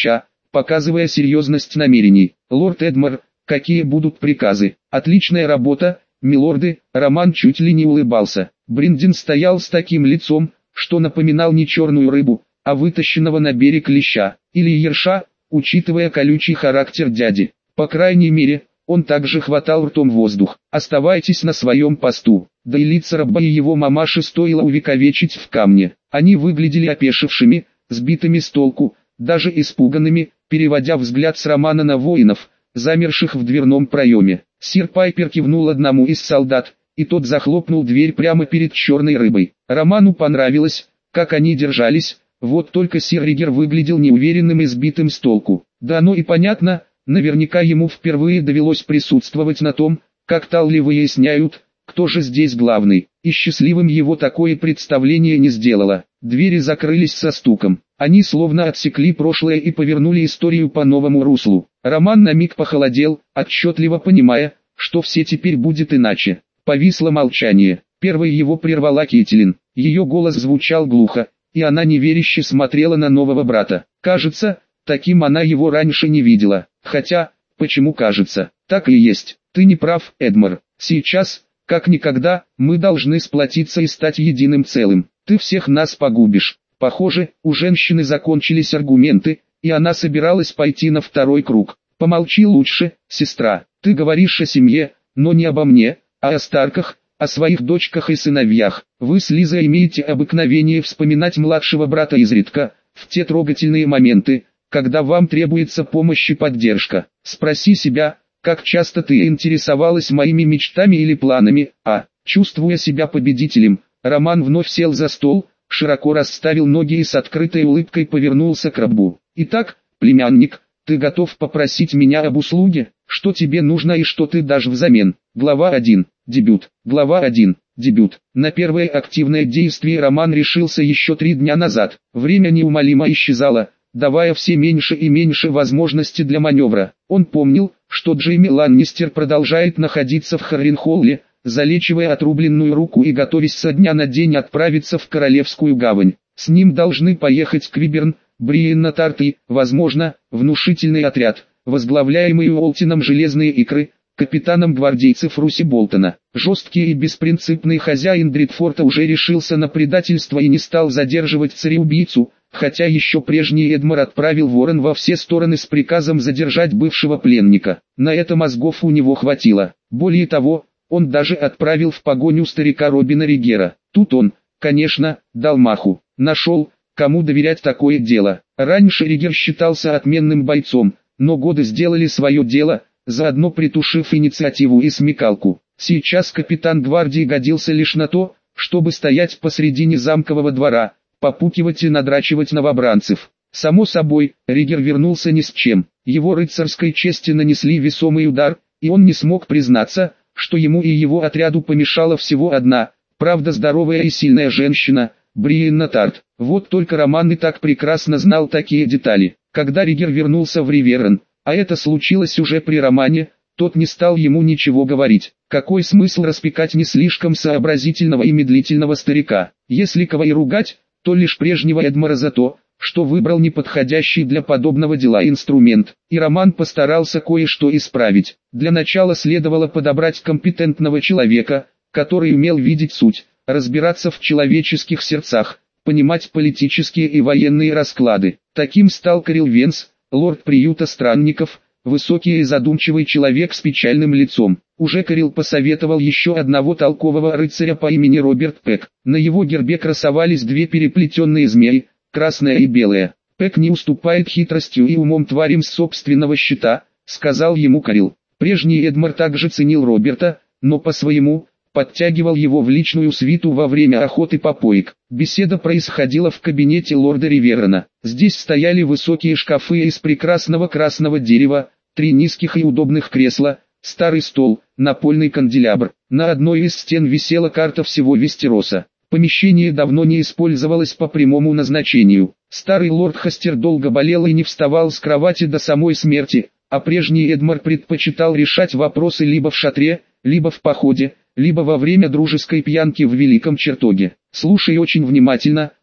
показывая серьезность намерений. «Лорд Эдмар, какие будут приказы?» «Отличная работа, милорды», Роман чуть ли не улыбался. Бриндин стоял с таким лицом, что напоминал не черную рыбу, а вытащенного на берег леща, или ерша, учитывая колючий характер дяди. По крайней мере, он также хватал ртом воздух. «Оставайтесь на своем посту». Да и лица раба и его мамаши стоило увековечить в камне. Они выглядели опешившими, сбитыми с толку, даже испуганными, переводя взгляд с Романа на воинов, замерших в дверном проеме. Сир Пайпер кивнул одному из солдат, и тот захлопнул дверь прямо перед черной рыбой. Роману понравилось, как они держались, вот только сир Ригер выглядел неуверенным и сбитым с толку. Да оно и понятно, наверняка ему впервые довелось присутствовать на том, как талли выясняют, кто же здесь главный, и счастливым его такое представление не сделало. Двери закрылись со стуком. Они словно отсекли прошлое и повернули историю по новому руслу. Роман на миг похолодел, отчетливо понимая, что все теперь будет иначе. Повисло молчание. Первой его прервала Кэтлин. Ее голос звучал глухо, и она неверяще смотрела на нового брата. Кажется, таким она его раньше не видела. Хотя, почему кажется? Так и есть. Ты не прав, Эдмар. Сейчас, как никогда, мы должны сплотиться и стать единым целым. Ты всех нас погубишь. Похоже, у женщины закончились аргументы, и она собиралась пойти на второй круг. Помолчи лучше, сестра. Ты говоришь о семье, но не обо мне, а о Старках, о своих дочках и сыновьях. Вы с Лизой имеете обыкновение вспоминать младшего брата изредка, в те трогательные моменты, когда вам требуется помощь и поддержка. Спроси себя, как часто ты интересовалась моими мечтами или планами, чувствуя себя победителем, Роман вновь сел за стол, широко расставил ноги и с открытой улыбкой повернулся к рабу. «Итак, племянник, ты готов попросить меня об услуге? Что тебе нужно и что ты дашь взамен?» Глава 1. Дебют. Глава 1. Дебют. На первое активное действие Роман решился еще 3 дня назад. Время неумолимо исчезало, давая все меньше и меньше возможности для маневра. Он помнил, что Джейми Ланнистер продолжает находиться в Харренхолле, залечивая отрубленную руку и готовясь со дня на день отправиться в Королевскую гавань. С ним должны поехать Квиберн, Бриенна Тарт и, возможно, внушительный отряд, возглавляемый Уолтином Железные Икры, капитаном гвардейцев Руси Болтона. Жесткий и беспринципный хозяин Дритфорта уже решился на предательство и не стал задерживать цареубийцу, хотя еще прежний Эдмар отправил ворон во все стороны с приказом задержать бывшего пленника. На это мозгов у него хватило. Более того, он даже отправил в погоню старика Робина Ригера. Тут он, конечно, дал маху. Нашел, кому доверять такое дело. Раньше Ригер считался отменным бойцом, но годы сделали свое дело, заодно притушив инициативу и смекалку. Сейчас капитан гвардии годился лишь на то, чтобы стоять посредине замкового двора, попукивать и надрачивать новобранцев. Само собой, Ригер вернулся ни с чем. Его рыцарской чести нанесли весомый удар, и он не смог признаться, что ему и его отряду помешала всего одна, правда здоровая и сильная женщина, Бриенна Тарт. Вот только Роман и так прекрасно знал такие детали. Когда Ригер вернулся в Риверн, а это случилось уже при Романе, тот не стал ему ничего говорить. Какой смысл распекать не слишком сообразительного и медлительного старика? Если кого и ругать, то лишь прежнего Эдмара за то, что выбрал неподходящий для подобного дела инструмент. И Роман постарался кое-что исправить. Для начала следовало подобрать компетентного человека, который умел видеть суть, разбираться в человеческих сердцах, понимать политические и военные расклады. Таким стал Кэрил Венс, лорд приюта странников, высокий и задумчивый человек с печальным лицом. Уже Кэрил посоветовал еще одного толкового рыцаря по имени Роберт Пек. На его гербе красовались 2 переплетенные змеи, красная и белая. «Пек не уступает хитростью и умом тварям с собственного щита», — сказал ему Кэрил. Прежний Эдмар также ценил Роберта, но по-своему подтягивал его в личную свиту во время охоты попоек. Беседа происходила в кабинете лорда Риверна. Здесь стояли высокие шкафы из прекрасного красного дерева, 3 низких и удобных кресла, старый стол, напольный канделябр. На одной из стен висела карта всего Вестероса. Помещение давно не использовалось по прямому назначению. Старый лорд Хастер долго болел и не вставал с кровати до самой смерти, а прежний Эдмар предпочитал решать вопросы либо в шатре, либо в походе, либо во время дружеской пьянки в Великом Чертоге. «Слушай очень внимательно,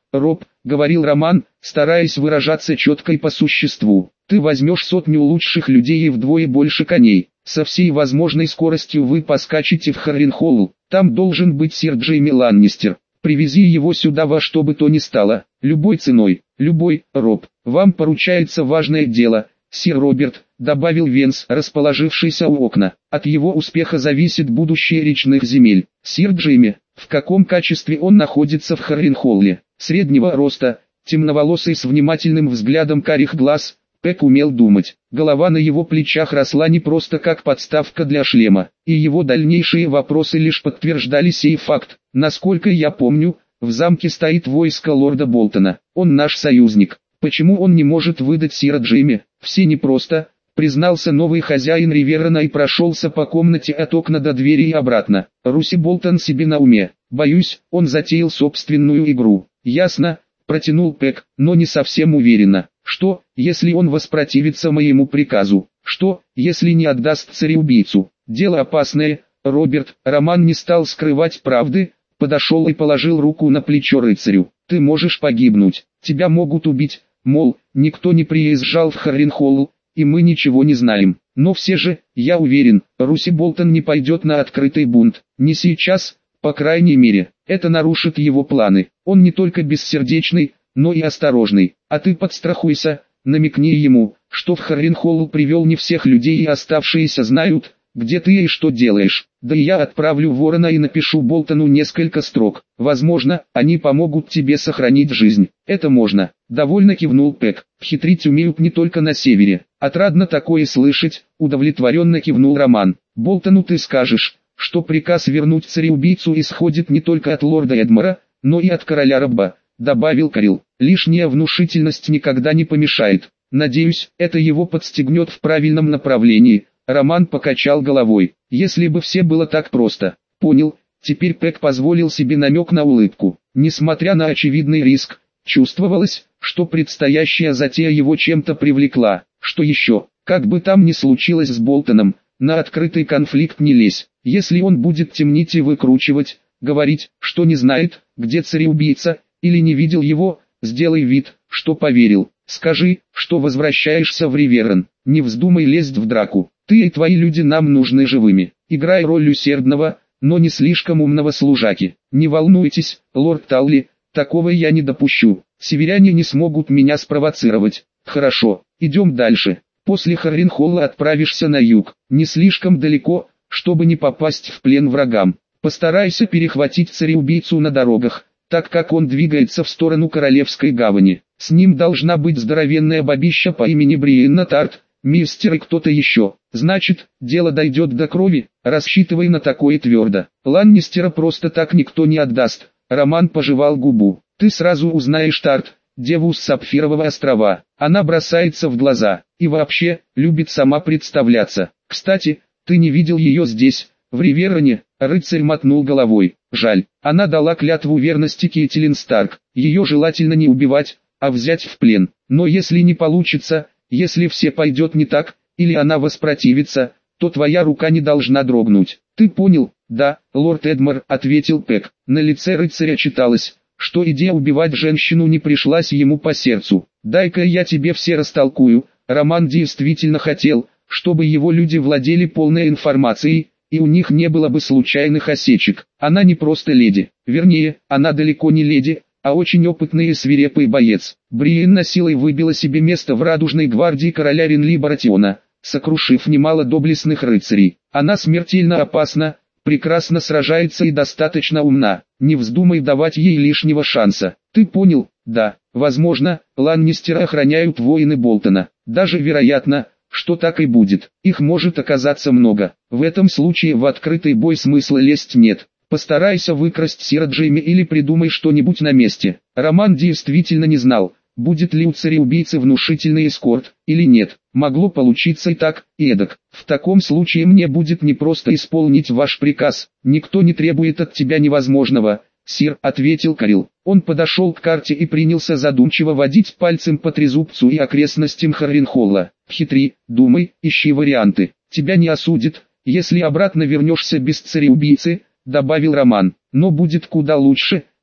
Роб, — говорил Роман, стараясь выражаться четко и по существу. Ты возьмешь 100 лучших людей и вдвое больше коней. Со всей возможной скоростью вы поскачете в Харренхолл. Там должен быть сир Джейми Ланнистер. Привези его сюда во что бы то ни стало. Любой ценой. Любой, Роб. Вам поручается важное дело. Сир Роберт, — добавил Венс, расположившийся у окна. От его успеха зависит будущее речных земель. Сир Джейми, в каком качестве он находится в Харренхолле? Среднего роста, темноволосый с внимательным взглядом карих глаз. Пэк умел думать. Голова на его плечах росла не просто как подставка для шлема, и его дальнейшие вопросы лишь подтверждали сей факт. Насколько я помню, в замке стоит войско лорда Болтона. Он наш союзник. Почему он не может выдать сира Джейми? Все непросто, признался новый хозяин Риверана и прошелся по комнате от окна до двери и обратно. Руси Болтон себе на уме. Боюсь, он затеял собственную игру. Ясно, протянул Пэк, но не совсем уверенно. Что, если он воспротивится моему приказу? Что, если не отдаст цареубийцу? Дело опасное, Роберт. Роман не стал скрывать правды, подошел и положил руку на плечо рыцарю. Ты можешь погибнуть, тебя могут убить, мол, никто не приезжал в Харренхолл, и мы ничего не знаем. Но все же, я уверен, Руси Болтон не пойдет на открытый бунт. Не сейчас, по крайней мере. Это нарушит его планы. Он не только бессердечный, но и осторожный. А ты подстрахуйся, намекни ему, что в Харренхолл привел не всех людей и оставшиеся знают, где ты и что делаешь. Да и я отправлю ворона и напишу Болтону несколько строк. Возможно, они помогут тебе сохранить жизнь. Это можно. Довольно кивнул Пэк. Хитрить умеют не только на севере. Отрадно такое слышать, удовлетворенно кивнул Роман. Болтону ты скажешь, что приказ вернуть цареубийцу исходит не только от лорда Эдмора, но и от короля Робба, добавил Карил. Лишняя внушительность никогда не помешает. Надеюсь, это его подстегнет в правильном направлении. Роман покачал головой. Если бы все было так просто. Понял, теперь Пэк позволил себе намек на улыбку. Несмотря на очевидный риск, чувствовалось, что предстоящая затея его чем-то привлекла. Что еще, как бы там ни случилось с Болтоном, на открытый конфликт не лезь. Если он будет темнить и выкручивать, говорить, что не знает, где цареубийца, или не видел его, сделай вид, что поверил. Скажи, что возвращаешься в Риверан. Не вздумай лезть в драку. Ты и твои люди нам нужны живыми. Играй роль усердного, но не слишком умного служаки. Не волнуйтесь, лорд Талли, такого я не допущу. Северяне не смогут меня спровоцировать. Хорошо, идем дальше. После Харренхолла отправишься на юг, не слишком далеко, чтобы не попасть в плен врагам. Постарайся перехватить цареубийцу на дорогах, так как он двигается в сторону Королевской гавани. С ним должна быть здоровенная бабища по имени Бриенна Тарт, мистер и кто-то еще. Значит, дело дойдет до крови, рассчитывай на такое твердо. Ланнистера просто так никто не отдаст. Роман пожевал губу. Ты сразу узнаешь Тарт, деву с Сапфирового острова. Она бросается в глаза, и вообще, любит сама представляться. Кстати, ты не видел ее здесь, в Риверане? Рыцарь мотнул головой. Жаль, она дала клятву верности Кейтилин Старк. Ее желательно не убивать, а взять в плен. Но если не получится, если все пойдет не так, или она воспротивится, то твоя рука не должна дрогнуть. Ты понял? Да, лорд Эдмор, ответил Пэк. На лице рыцаря читалось, что идея убивать женщину не пришлась ему по сердцу. Дай-ка я тебе все растолкую. Роман действительно хотел, чтобы его люди владели полной информацией, и у них не было бы случайных осечек. Она не просто леди, вернее, она далеко не леди, а очень опытный и свирепый боец. Бриенна силой выбила себе место в радужной гвардии короля Ренли Баратиона, сокрушив немало доблестных рыцарей. Она смертельно опасна, прекрасно сражается и достаточно умна. Не вздумай давать ей лишнего шанса. Ты понял? Да, возможно, Ланнистера охраняют воины Болтона. Даже вероятно, что так и будет. Их может оказаться много. В этом случае в открытый бой смысла лезть нет. Постарайся выкрасть сира Джейми или придумай что-нибудь на месте. Роман действительно не знал, будет ли у цареубийцы внушительный эскорт, или нет. Могло получиться и так, и эдак. В таком случае мне будет непросто исполнить ваш приказ. Никто не требует от тебя невозможного, сир, ответил Карил. Он подошел к карте и принялся задумчиво водить пальцем по трезубцу и окрестностям Харренхолла. Хитри, думай, ищи варианты. Тебя не осудят, если обратно вернешься без цареубийцы, добавил Роман. Но будет куда лучше,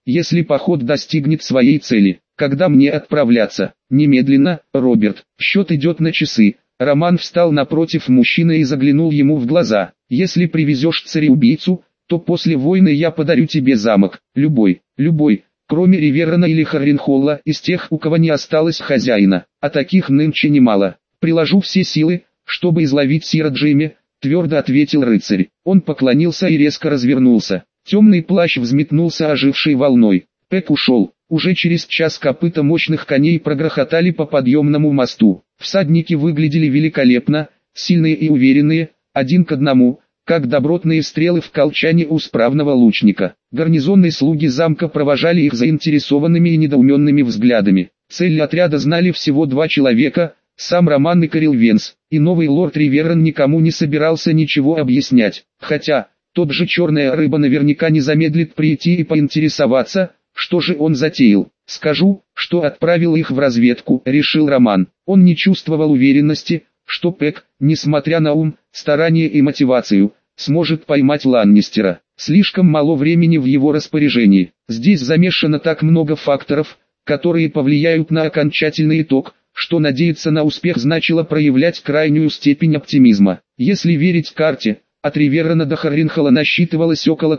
если поход достигнет своей цели. Когда мне отправляться? Немедленно, Роберт. Счет идет на часы. Роман встал напротив мужчины и заглянул ему в глаза. Если привезешь цареубийцу, то после войны я подарю тебе замок. Любой, кроме Риверана или Харренхолла, из тех, у кого не осталось хозяина. А таких нынче немало. Приложу все силы, чтобы изловить сира Джейми, твердо ответил рыцарь. Он поклонился и резко развернулся. Темный плащ взметнулся ожившей волной. Пэк ушел. Уже через час копыта мощных коней прогрохотали по подъемному мосту. Всадники выглядели великолепно, сильные и уверенные, один к одному, как добротные стрелы в колчане у справного лучника. Гарнизонные слуги замка провожали их заинтересованными и недоуменными взглядами. Цель отряда знали всего 2 человека, сам Роман и Кэрил Венс, и новый лорд Риверан никому не собирался ничего объяснять. Хотя, тот же черная рыба наверняка не замедлит прийти и поинтересоваться, что же он затеял. «Скажу, что отправил их в разведку», — решил Роман. Он не чувствовал уверенности, что Пэк, несмотря на ум, старание и мотивацию, сможет поймать Ланнистера. Слишком мало времени в его распоряжении. Здесь замешано так много факторов, которые повлияют на окончательный итог, что надеяться на успех значило проявлять крайнюю степень оптимизма. Если верить карте, от Риверана до Харренхолла насчитывалось около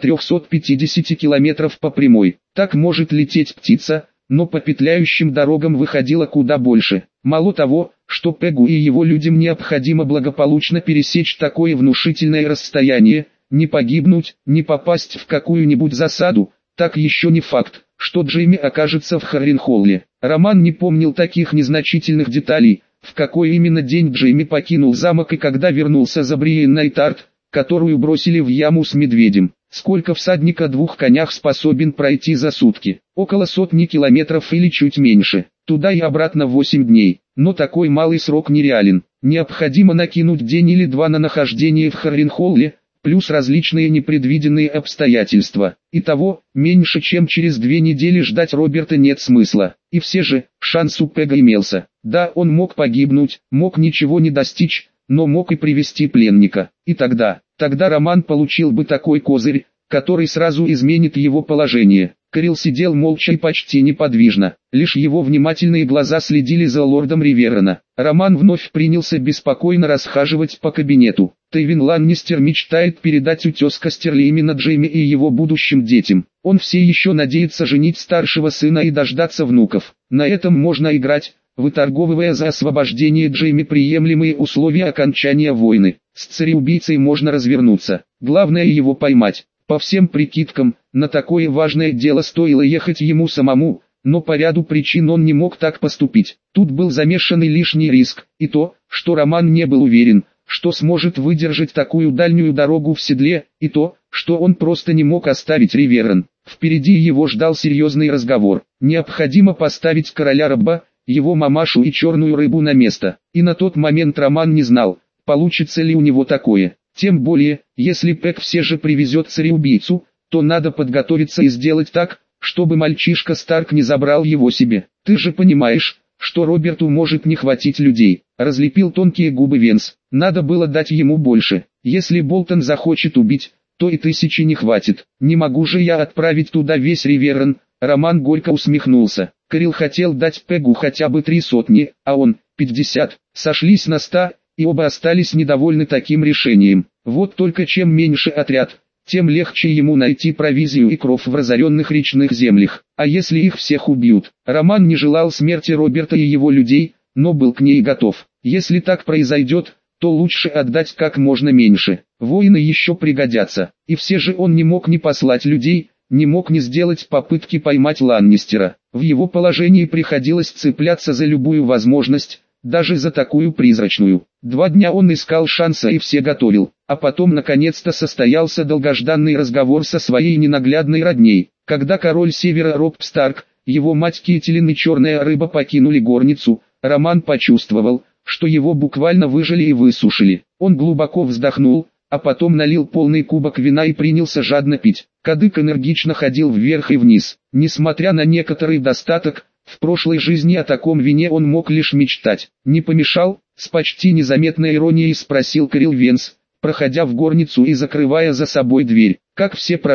350 километров по прямой. Так может лететь птица, но по петляющим дорогам выходило куда больше. Мало того, что Пегу и его людям необходимо благополучно пересечь такое внушительное расстояние, не погибнуть, не попасть в какую-нибудь засаду, так еще не факт, что Джейми окажется в Харренхолле. Роман не помнил таких незначительных деталей, в какой именно день Джейми покинул замок и когда вернулся за Бриен Найтарт, которую бросили в яму с медведем. Сколько всадник о 2 конях способен пройти за сутки? Около 100 километров или чуть меньше. Туда и обратно 8 дней. Но такой малый срок нереален. Необходимо накинуть день или 2 на нахождение в Харренхолле, плюс различные непредвиденные обстоятельства. Итого, меньше чем через 2 недели ждать Роберта нет смысла. И все же, шанс у Пега имелся. Да, он мог погибнуть, мог ничего не достичь, но мог и привести пленника. И тогда Роман получил бы такой козырь, который сразу изменит его положение. Кэрил сидел молча и почти неподвижно, лишь его внимательные глаза следили за лордом Риверана. Роман вновь принялся беспокойно расхаживать по кабинету. Тywin Ланнистер мечтает передать утес Кастерли именно Джейми и его будущим детям. Он все еще надеется женить старшего сына и дождаться внуков. На этом можно играть, выторговывая за освобождение Джейми приемлемые условия окончания войны. С цареубийцей можно развернуться, главное его поймать. По всем прикидкам, на такое важное дело стоило ехать ему самому, но по ряду причин он не мог так поступить. Тут был замешан и лишний риск, и то, что Роман не был уверен, что сможет выдержать такую дальнюю дорогу в седле, и то, что он просто не мог оставить Риверан. Впереди его ждал серьезный разговор. Необходимо поставить короля Раба, его мамашу и черную рыбу на место. И на тот момент Роман не знал, получится ли у него такое. Тем более, если Пэк все же привезет цареубийцу, то надо подготовиться и сделать так, чтобы мальчишка Старк не забрал его себе. Ты же понимаешь, что Роберту может не хватить людей. Разлепил тонкие губы Венс. Надо было дать ему больше. Если Болтон захочет убить, то и 1000 не хватит. Не могу же я отправить туда весь Риверан. Роман горько усмехнулся. Кэрил хотел дать Пегу хотя бы 300, а он 50. Сошлись на 100. И оба остались недовольны таким решением. Вот только чем меньше отряд, тем легче ему найти провизию и кров в разоренных речных землях. А если их всех убьют? Роман не желал смерти Роберта и его людей, но был к ней готов. Если так произойдет, то лучше отдать как можно меньше. Воины еще пригодятся. И все же он не мог не послать людей, не мог не сделать попытки поймать Ланнистера. В его положении приходилось цепляться за любую возможность, даже за такую призрачную. 2 дня он искал шанса и все готовил, а потом наконец-то состоялся долгожданный разговор со своей ненаглядной родней. Когда король Севера Роб Старк, его мать Кейтилин и черная рыба покинули горницу, Роман почувствовал, что его буквально выжали и высушили. Он глубоко вздохнул, а потом налил полный кубок вина и принялся жадно пить. Кадык энергично ходил вверх и вниз. Несмотря на некоторый достаток, в прошлой жизни о таком вине он мог лишь мечтать. «Не помешал?» — с почти незаметной иронией спросил Кэрил Венс, проходя в горницу и закрывая за собой дверь. «Как все прошло?»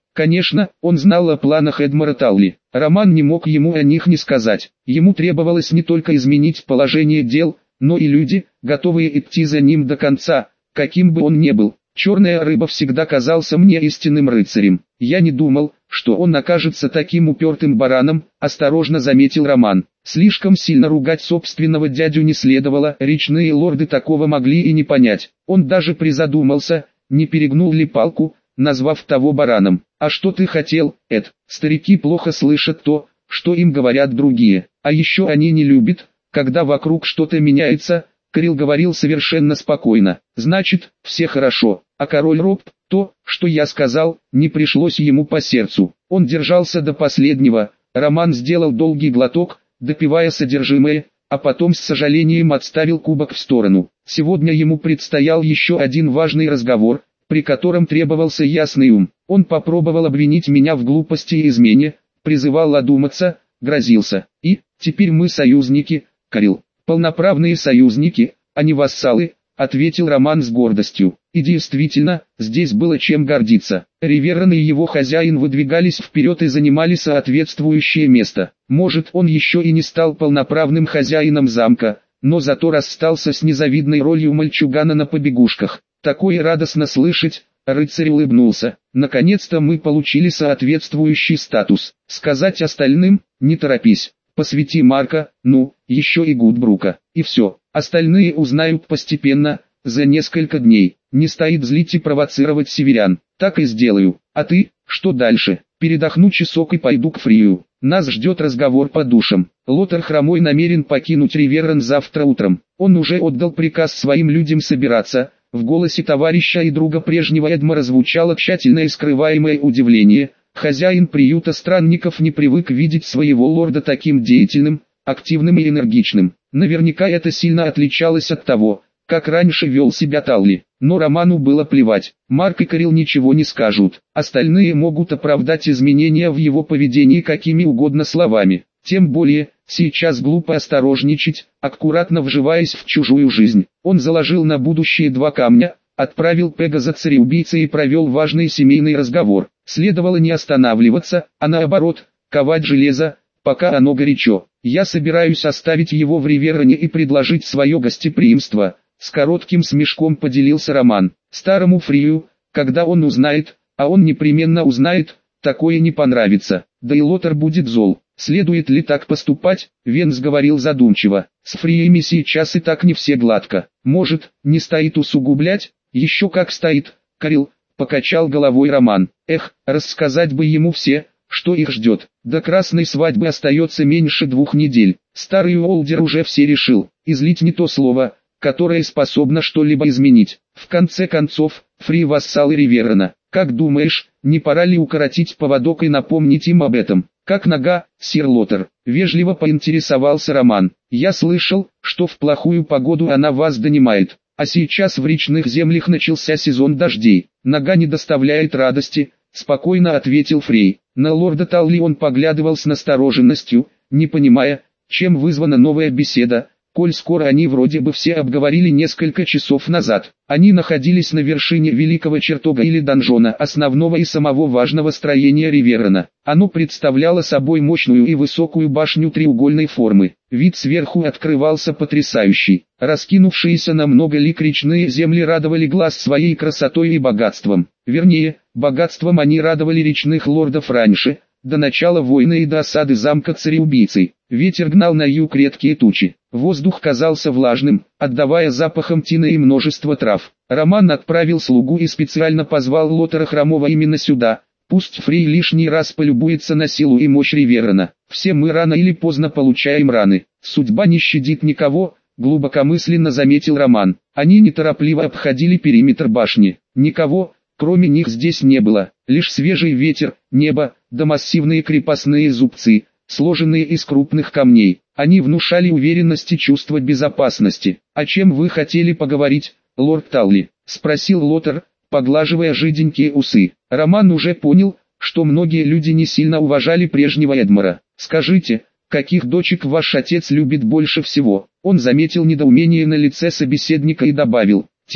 Конечно, он знал о планах Эдмара Талли. Роман не мог ему о них не сказать. Ему требовалось не только изменить положение дел, но и люди, готовые идти за ним до конца, каким бы он ни был. Черная рыба всегда казался мне истинным рыцарем. Я не думал, что он окажется таким упертым бараном, осторожно заметил Роман. Слишком сильно ругать собственного дядю не следовало, речные лорды такого могли и не понять. Он даже призадумался, не перегнул ли палку, назвав того бараном. «А что ты хотел, Эд?» Старики плохо слышат то, что им говорят другие. А еще они не любят, когда вокруг что-то меняется. Кэрил говорил совершенно спокойно. «Значит, все хорошо». А король Роб, то, что я сказал, не пришлось ему по сердцу. Он держался до последнего. Роман сделал долгий глоток, допивая содержимое, а потом с сожалением отставил кубок в сторону. Сегодня ему предстоял еще один важный разговор, при котором требовался ясный ум. Он попробовал обвинить меня в глупости и измене, призывал одуматься, грозился. И, теперь мы союзники, Кэрил. Полноправные союзники, а не вассалы, ответил Роман с гордостью. И действительно, здесь было чем гордиться. Риверрен и его хозяин выдвигались вперед и занимали соответствующее место. Может, он еще и не стал полноправным хозяином замка, но зато расстался с незавидной ролью мальчугана на побегушках. Такое радостно слышать, рыцарь улыбнулся. Наконец-то мы получили соответствующий статус. Сказать остальным, не торопись. Посвяти Марка, ну, еще и Гудбрука, и все. Остальные узнают постепенно, за несколько дней. Не стоит злить и провоцировать северян. Так и сделаю. А ты, что дальше? Передохну часок и пойду к Фрию. Нас ждет разговор по душам. Лотар Хромой намерен покинуть Риверрен завтра утром. Он уже отдал приказ своим людям собираться. В голосе товарища и друга прежнего Эдмара звучало тщательно скрываемое удивление. Хозяин приюта странников не привык видеть своего лорда таким деятельным, активным и энергичным. Наверняка это сильно отличалось от того, как раньше вел себя Талли. Но Роману было плевать. Марк и Кэрил ничего не скажут. Остальные могут оправдать изменения в его поведении какими угодно словами. Тем более, сейчас глупо осторожничать, аккуратно вживаясь в чужую жизнь. Он заложил на будущее 2 камня, отправил Пега за цареубийцей и провел важный семейный разговор. Следовало не останавливаться, а наоборот, ковать железо, пока оно горячо. Я собираюсь оставить его в Риверрене и предложить свое гостеприимство. С коротким смешком поделился Роман. Старому Фрию, когда он узнает, а он непременно узнает, такое не понравится. Да и Лотар будет зол. Следует ли так поступать? Венс говорил задумчиво. С Фриями сейчас и так не все гладко. Может, не стоит усугублять? Еще как стоит, Кэрил, покачал головой Роман. Эх, рассказать бы ему все, что их ждет. До красной свадьбы остается меньше 2 недель. Старый Уолдер уже все решил. Излить не то слово, которое способно что-либо изменить. В конце концов, Фри вассалы Риверрена. Как думаешь, не пора ли укоротить поводок и напомнить им об этом? Как нога, сир Лотар? Вежливо поинтересовался Роман. Я слышал, что в плохую погоду она вас донимает. А сейчас в речных землях начался сезон дождей. Нога не доставляет радости, спокойно ответил Фрей. На лорда Талли он поглядывал с настороженностью, не понимая, чем вызвана новая беседа, коль скоро они вроде бы все обговорили несколько часов назад. Они находились на вершине великого чертога или донжона, основного и самого важного строения Риверрена. Оно представляло собой мощную и высокую башню треугольной формы. Вид сверху открывался потрясающий. Раскинувшиеся на много лиг речные земли радовали глаз своей красотой и богатством. Вернее, богатством они радовали речных лордов раньше, до начала войны и до осады замка цареубийцей. Ветер гнал на юг редкие тучи. Воздух казался влажным, отдавая запахом тины и множество трав. Роман отправил слугу и специально позвал Лотара Хромого именно сюда. Пусть Фрей лишний раз полюбуется на силу и мощь Риверрена. Все мы рано или поздно получаем раны. Судьба не щадит никого, глубокомысленно заметил Роман. Они неторопливо обходили периметр башни. Никого, кроме них здесь не было. Лишь свежий ветер, небо, да массивные крепостные зубцы, сложенные из крупных камней. Они внушали уверенность и чувство безопасности. «О чем вы хотели поговорить, лорд Талли?» – спросил Лотар, поглаживая жиденькие усы. Роман уже понял, что многие люди не сильно уважали прежнего Эдмара. «Скажите, каких дочек ваш отец любит больше всего?» Он заметил недоумение на лице собеседника и добавил: «Тем,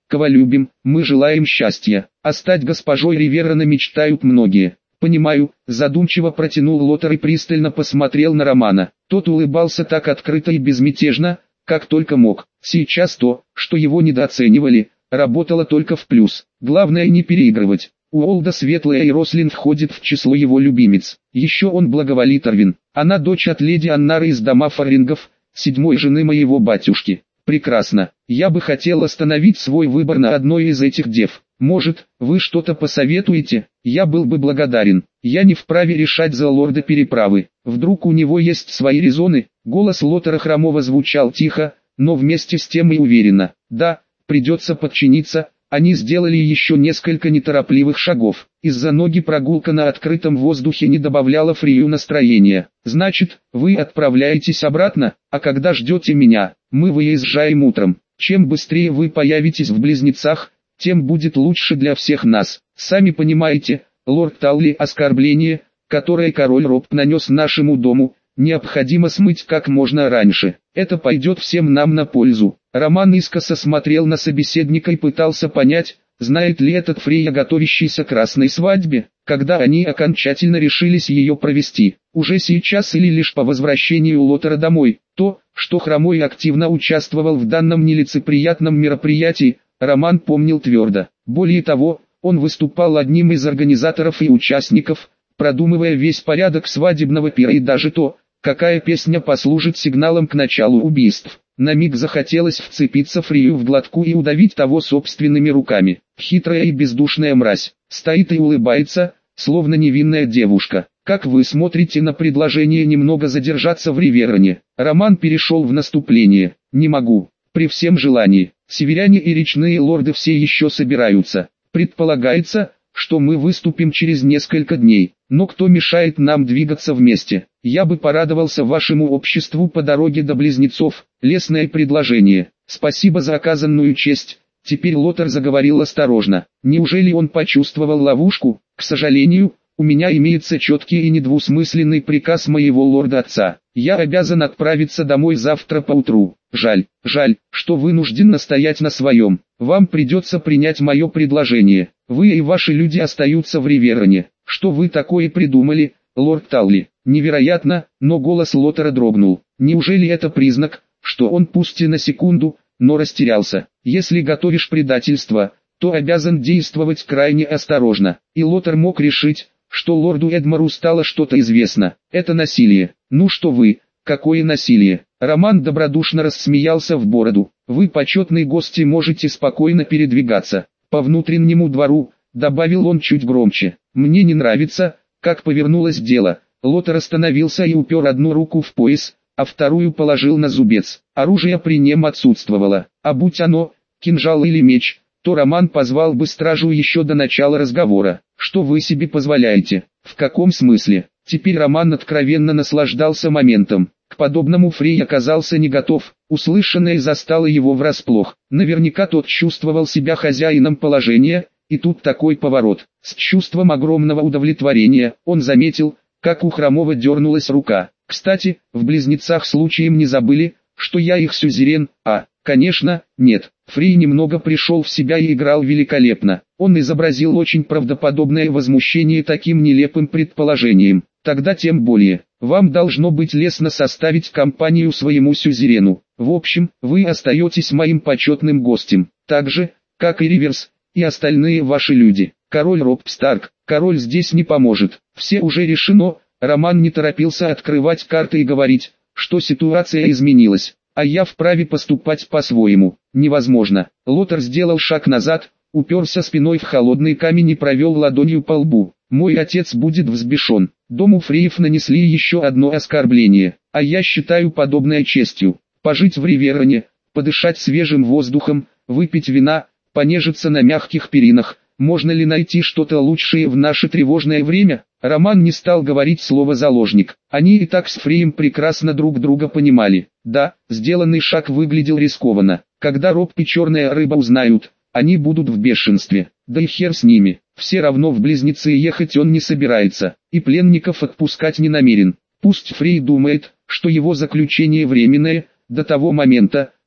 кого любим, мы желаем счастья, а стать госпожой Риверана мечтают многие. Понимаю, задумчиво протянул Лотар и пристально посмотрел на Романа. Тот улыбался так открыто и безмятежно, как только мог. Сейчас то, что его недооценивали, работало только в плюс. Главное не переигрывать. Уолда Светлая и Рослин входит в число его любимец. Еще он благоволит Арвин. Она дочь от леди Аннары из дома Фарингов, 7-й жены моего батюшки. Прекрасно. Я бы хотел остановить свой выбор на одной из этих дев. Может, вы что-то посоветуете? Я был бы благодарен. Я не вправе решать за лорда переправы. Вдруг у него есть свои резоны? Голос Лотара Хромого звучал тихо, но вместе с тем и уверенно. Да, придется подчиниться. Они сделали еще несколько неторопливых шагов. Из-за ноги прогулка на открытом воздухе не добавляла Фрию настроения. «Значит, вы отправляетесь обратно, а когда ждете меня, мы выезжаем утром. Чем быстрее вы появитесь в Близнецах, тем будет лучше для всех нас. Сами понимаете, лорд Талли, оскорбление, которое король Роб нанес нашему дому, необходимо смыть как можно раньше. Это пойдет всем нам на пользу». Роман искоса смотрел на собеседника и пытался понять, знает ли этот Фрей о готовящейся красной свадьбе, когда они окончательно решились ее провести, уже сейчас или лишь по возвращению Лотара домой. То, что Хромой активно участвовал в данном нелицеприятном мероприятии, Роман помнил твердо. Более того, он выступал одним из организаторов и участников, продумывая весь порядок свадебного пира и даже то, какая песня послужит сигналом к началу убийств. На миг захотелось вцепиться Фрию в глотку и удавить того собственными руками. Хитрая и бездушная мразь, стоит и улыбается, словно невинная девушка. Как вы смотрите на предложение немного задержаться в Риверане? Роман перешел в наступление. Не могу, при всем желании. Северяне и речные лорды все еще собираются. Предполагается, что мы выступим через несколько дней. Но кто мешает нам двигаться вместе? Я бы порадовался вашему обществу по дороге до Близнецов. Лестное предложение. Спасибо за оказанную честь. Теперь Лотар заговорил осторожно. Неужели он почувствовал ловушку? К сожалению, у меня имеется четкий и недвусмысленный приказ моего лорда-отца. Я обязан отправиться домой завтра поутру. Жаль, что вынужден настоять на своем. Вам придется принять мое предложение. Вы и ваши люди остаются в Риверане. Что вы такое придумали, лорд Талли? Невероятно, но голос Лотара дрогнул. Неужели это признак, что он пусть и на секунду, но растерялся? Если готовишь предательство, то обязан действовать крайне осторожно. И Лотар мог решить, что лорду Эдмару стало что-то известно. Это насилие. Ну что вы, какое насилие? Роман добродушно рассмеялся в бороду. Вы, почетные гости, можете спокойно передвигаться по внутреннему двору, добавил он чуть громче. Мне не нравится, как повернулось дело. Лотар остановился и упер одну руку в пояс, а вторую положил на зубец. Оружие при нем отсутствовало, а будь оно, кинжал или меч, то Роман позвал бы стражу еще до начала разговора. Что вы себе позволяете? В каком смысле? Теперь Роман откровенно наслаждался моментом. К подобному Фрей оказался не готов, услышанное застало его врасплох. Наверняка тот чувствовал себя хозяином положения, и тут такой поворот. С чувством огромного удовлетворения он заметил, как у Хромого дернулась рука. Кстати, в Близнецах случаем не забыли, что я их сюзерен? Конечно, нет. Фрей немного пришел в себя и играл великолепно. Он изобразил очень правдоподобное возмущение таким нелепым предположением. Тогда тем более, вам должно быть лестно составить компанию своему сюзерену. В общем, вы остаетесь моим почетным гостем, так же, как и Риверс, и остальные ваши люди. Король Роб Старк, король здесь не поможет. Все уже решено. Роман не торопился открывать карты и говорить, что ситуация изменилась, а я вправе поступать по-своему. Невозможно. Лотар сделал шаг назад, уперся спиной в холодный камень и провел ладонью по лбу. Мой отец будет взбешен. Дому Фреев нанесли еще одно оскорбление, а я считаю подобное честью. Пожить в Риверане, подышать свежим воздухом, выпить вина, понежиться на мягких перинах. Можно ли найти что-то лучшее в наше тревожное время? Роман не стал говорить слово «заложник». Они и так с Фреем прекрасно друг друга понимали. Да, сделанный шаг выглядел рискованно. Когда Роб и Черная Рыба узнают, они будут в бешенстве. Да и хер с ними. Все равно в Близнецы ехать он не собирается, и пленников отпускать не намерен. Пусть Фрей думает, что его заключение временное, до того момента,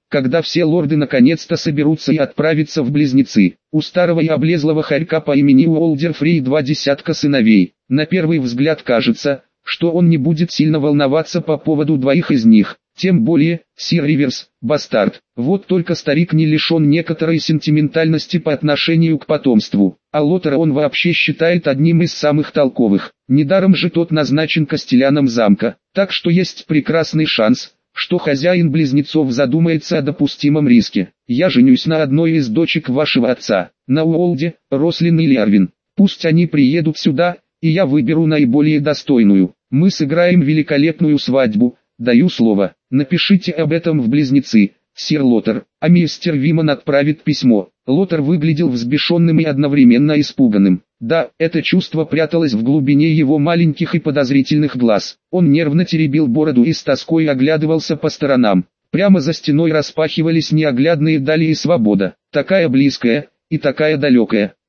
когда все лорды наконец-то соберутся и отправятся в Близнецы. У старого и облезлого хорька по имени Уолдер Фрей 2 десятка сыновей. На первый взгляд кажется, что он не будет сильно волноваться по поводу двоих из них. Тем более, сир Риверс, бастард. Вот только старик не лишен некоторой сентиментальности по отношению к потомству. А Лотера он вообще считает одним из самых толковых. Недаром же тот назначен костеляном замка. Так что есть прекрасный шанс, что хозяин близнецов задумается о допустимом риске. Я женюсь на одной из дочек вашего отца, на Уолде, Рослин или Арвин. Пусть они приедут сюда, и я выберу наиболее достойную. Мы сыграем великолепную свадьбу, даю слово. Напишите об этом в Близнецы, сир Лотер. А мистер Виман отправит письмо. Лотер выглядел взбешенным и одновременно испуганным. Да, это чувство пряталось в глубине его маленьких и подозрительных глаз. Он нервно теребил бороду и с тоской оглядывался по сторонам. Прямо за стеной распахивались неоглядные дали и свобода. Такая близкая, и такая далекая.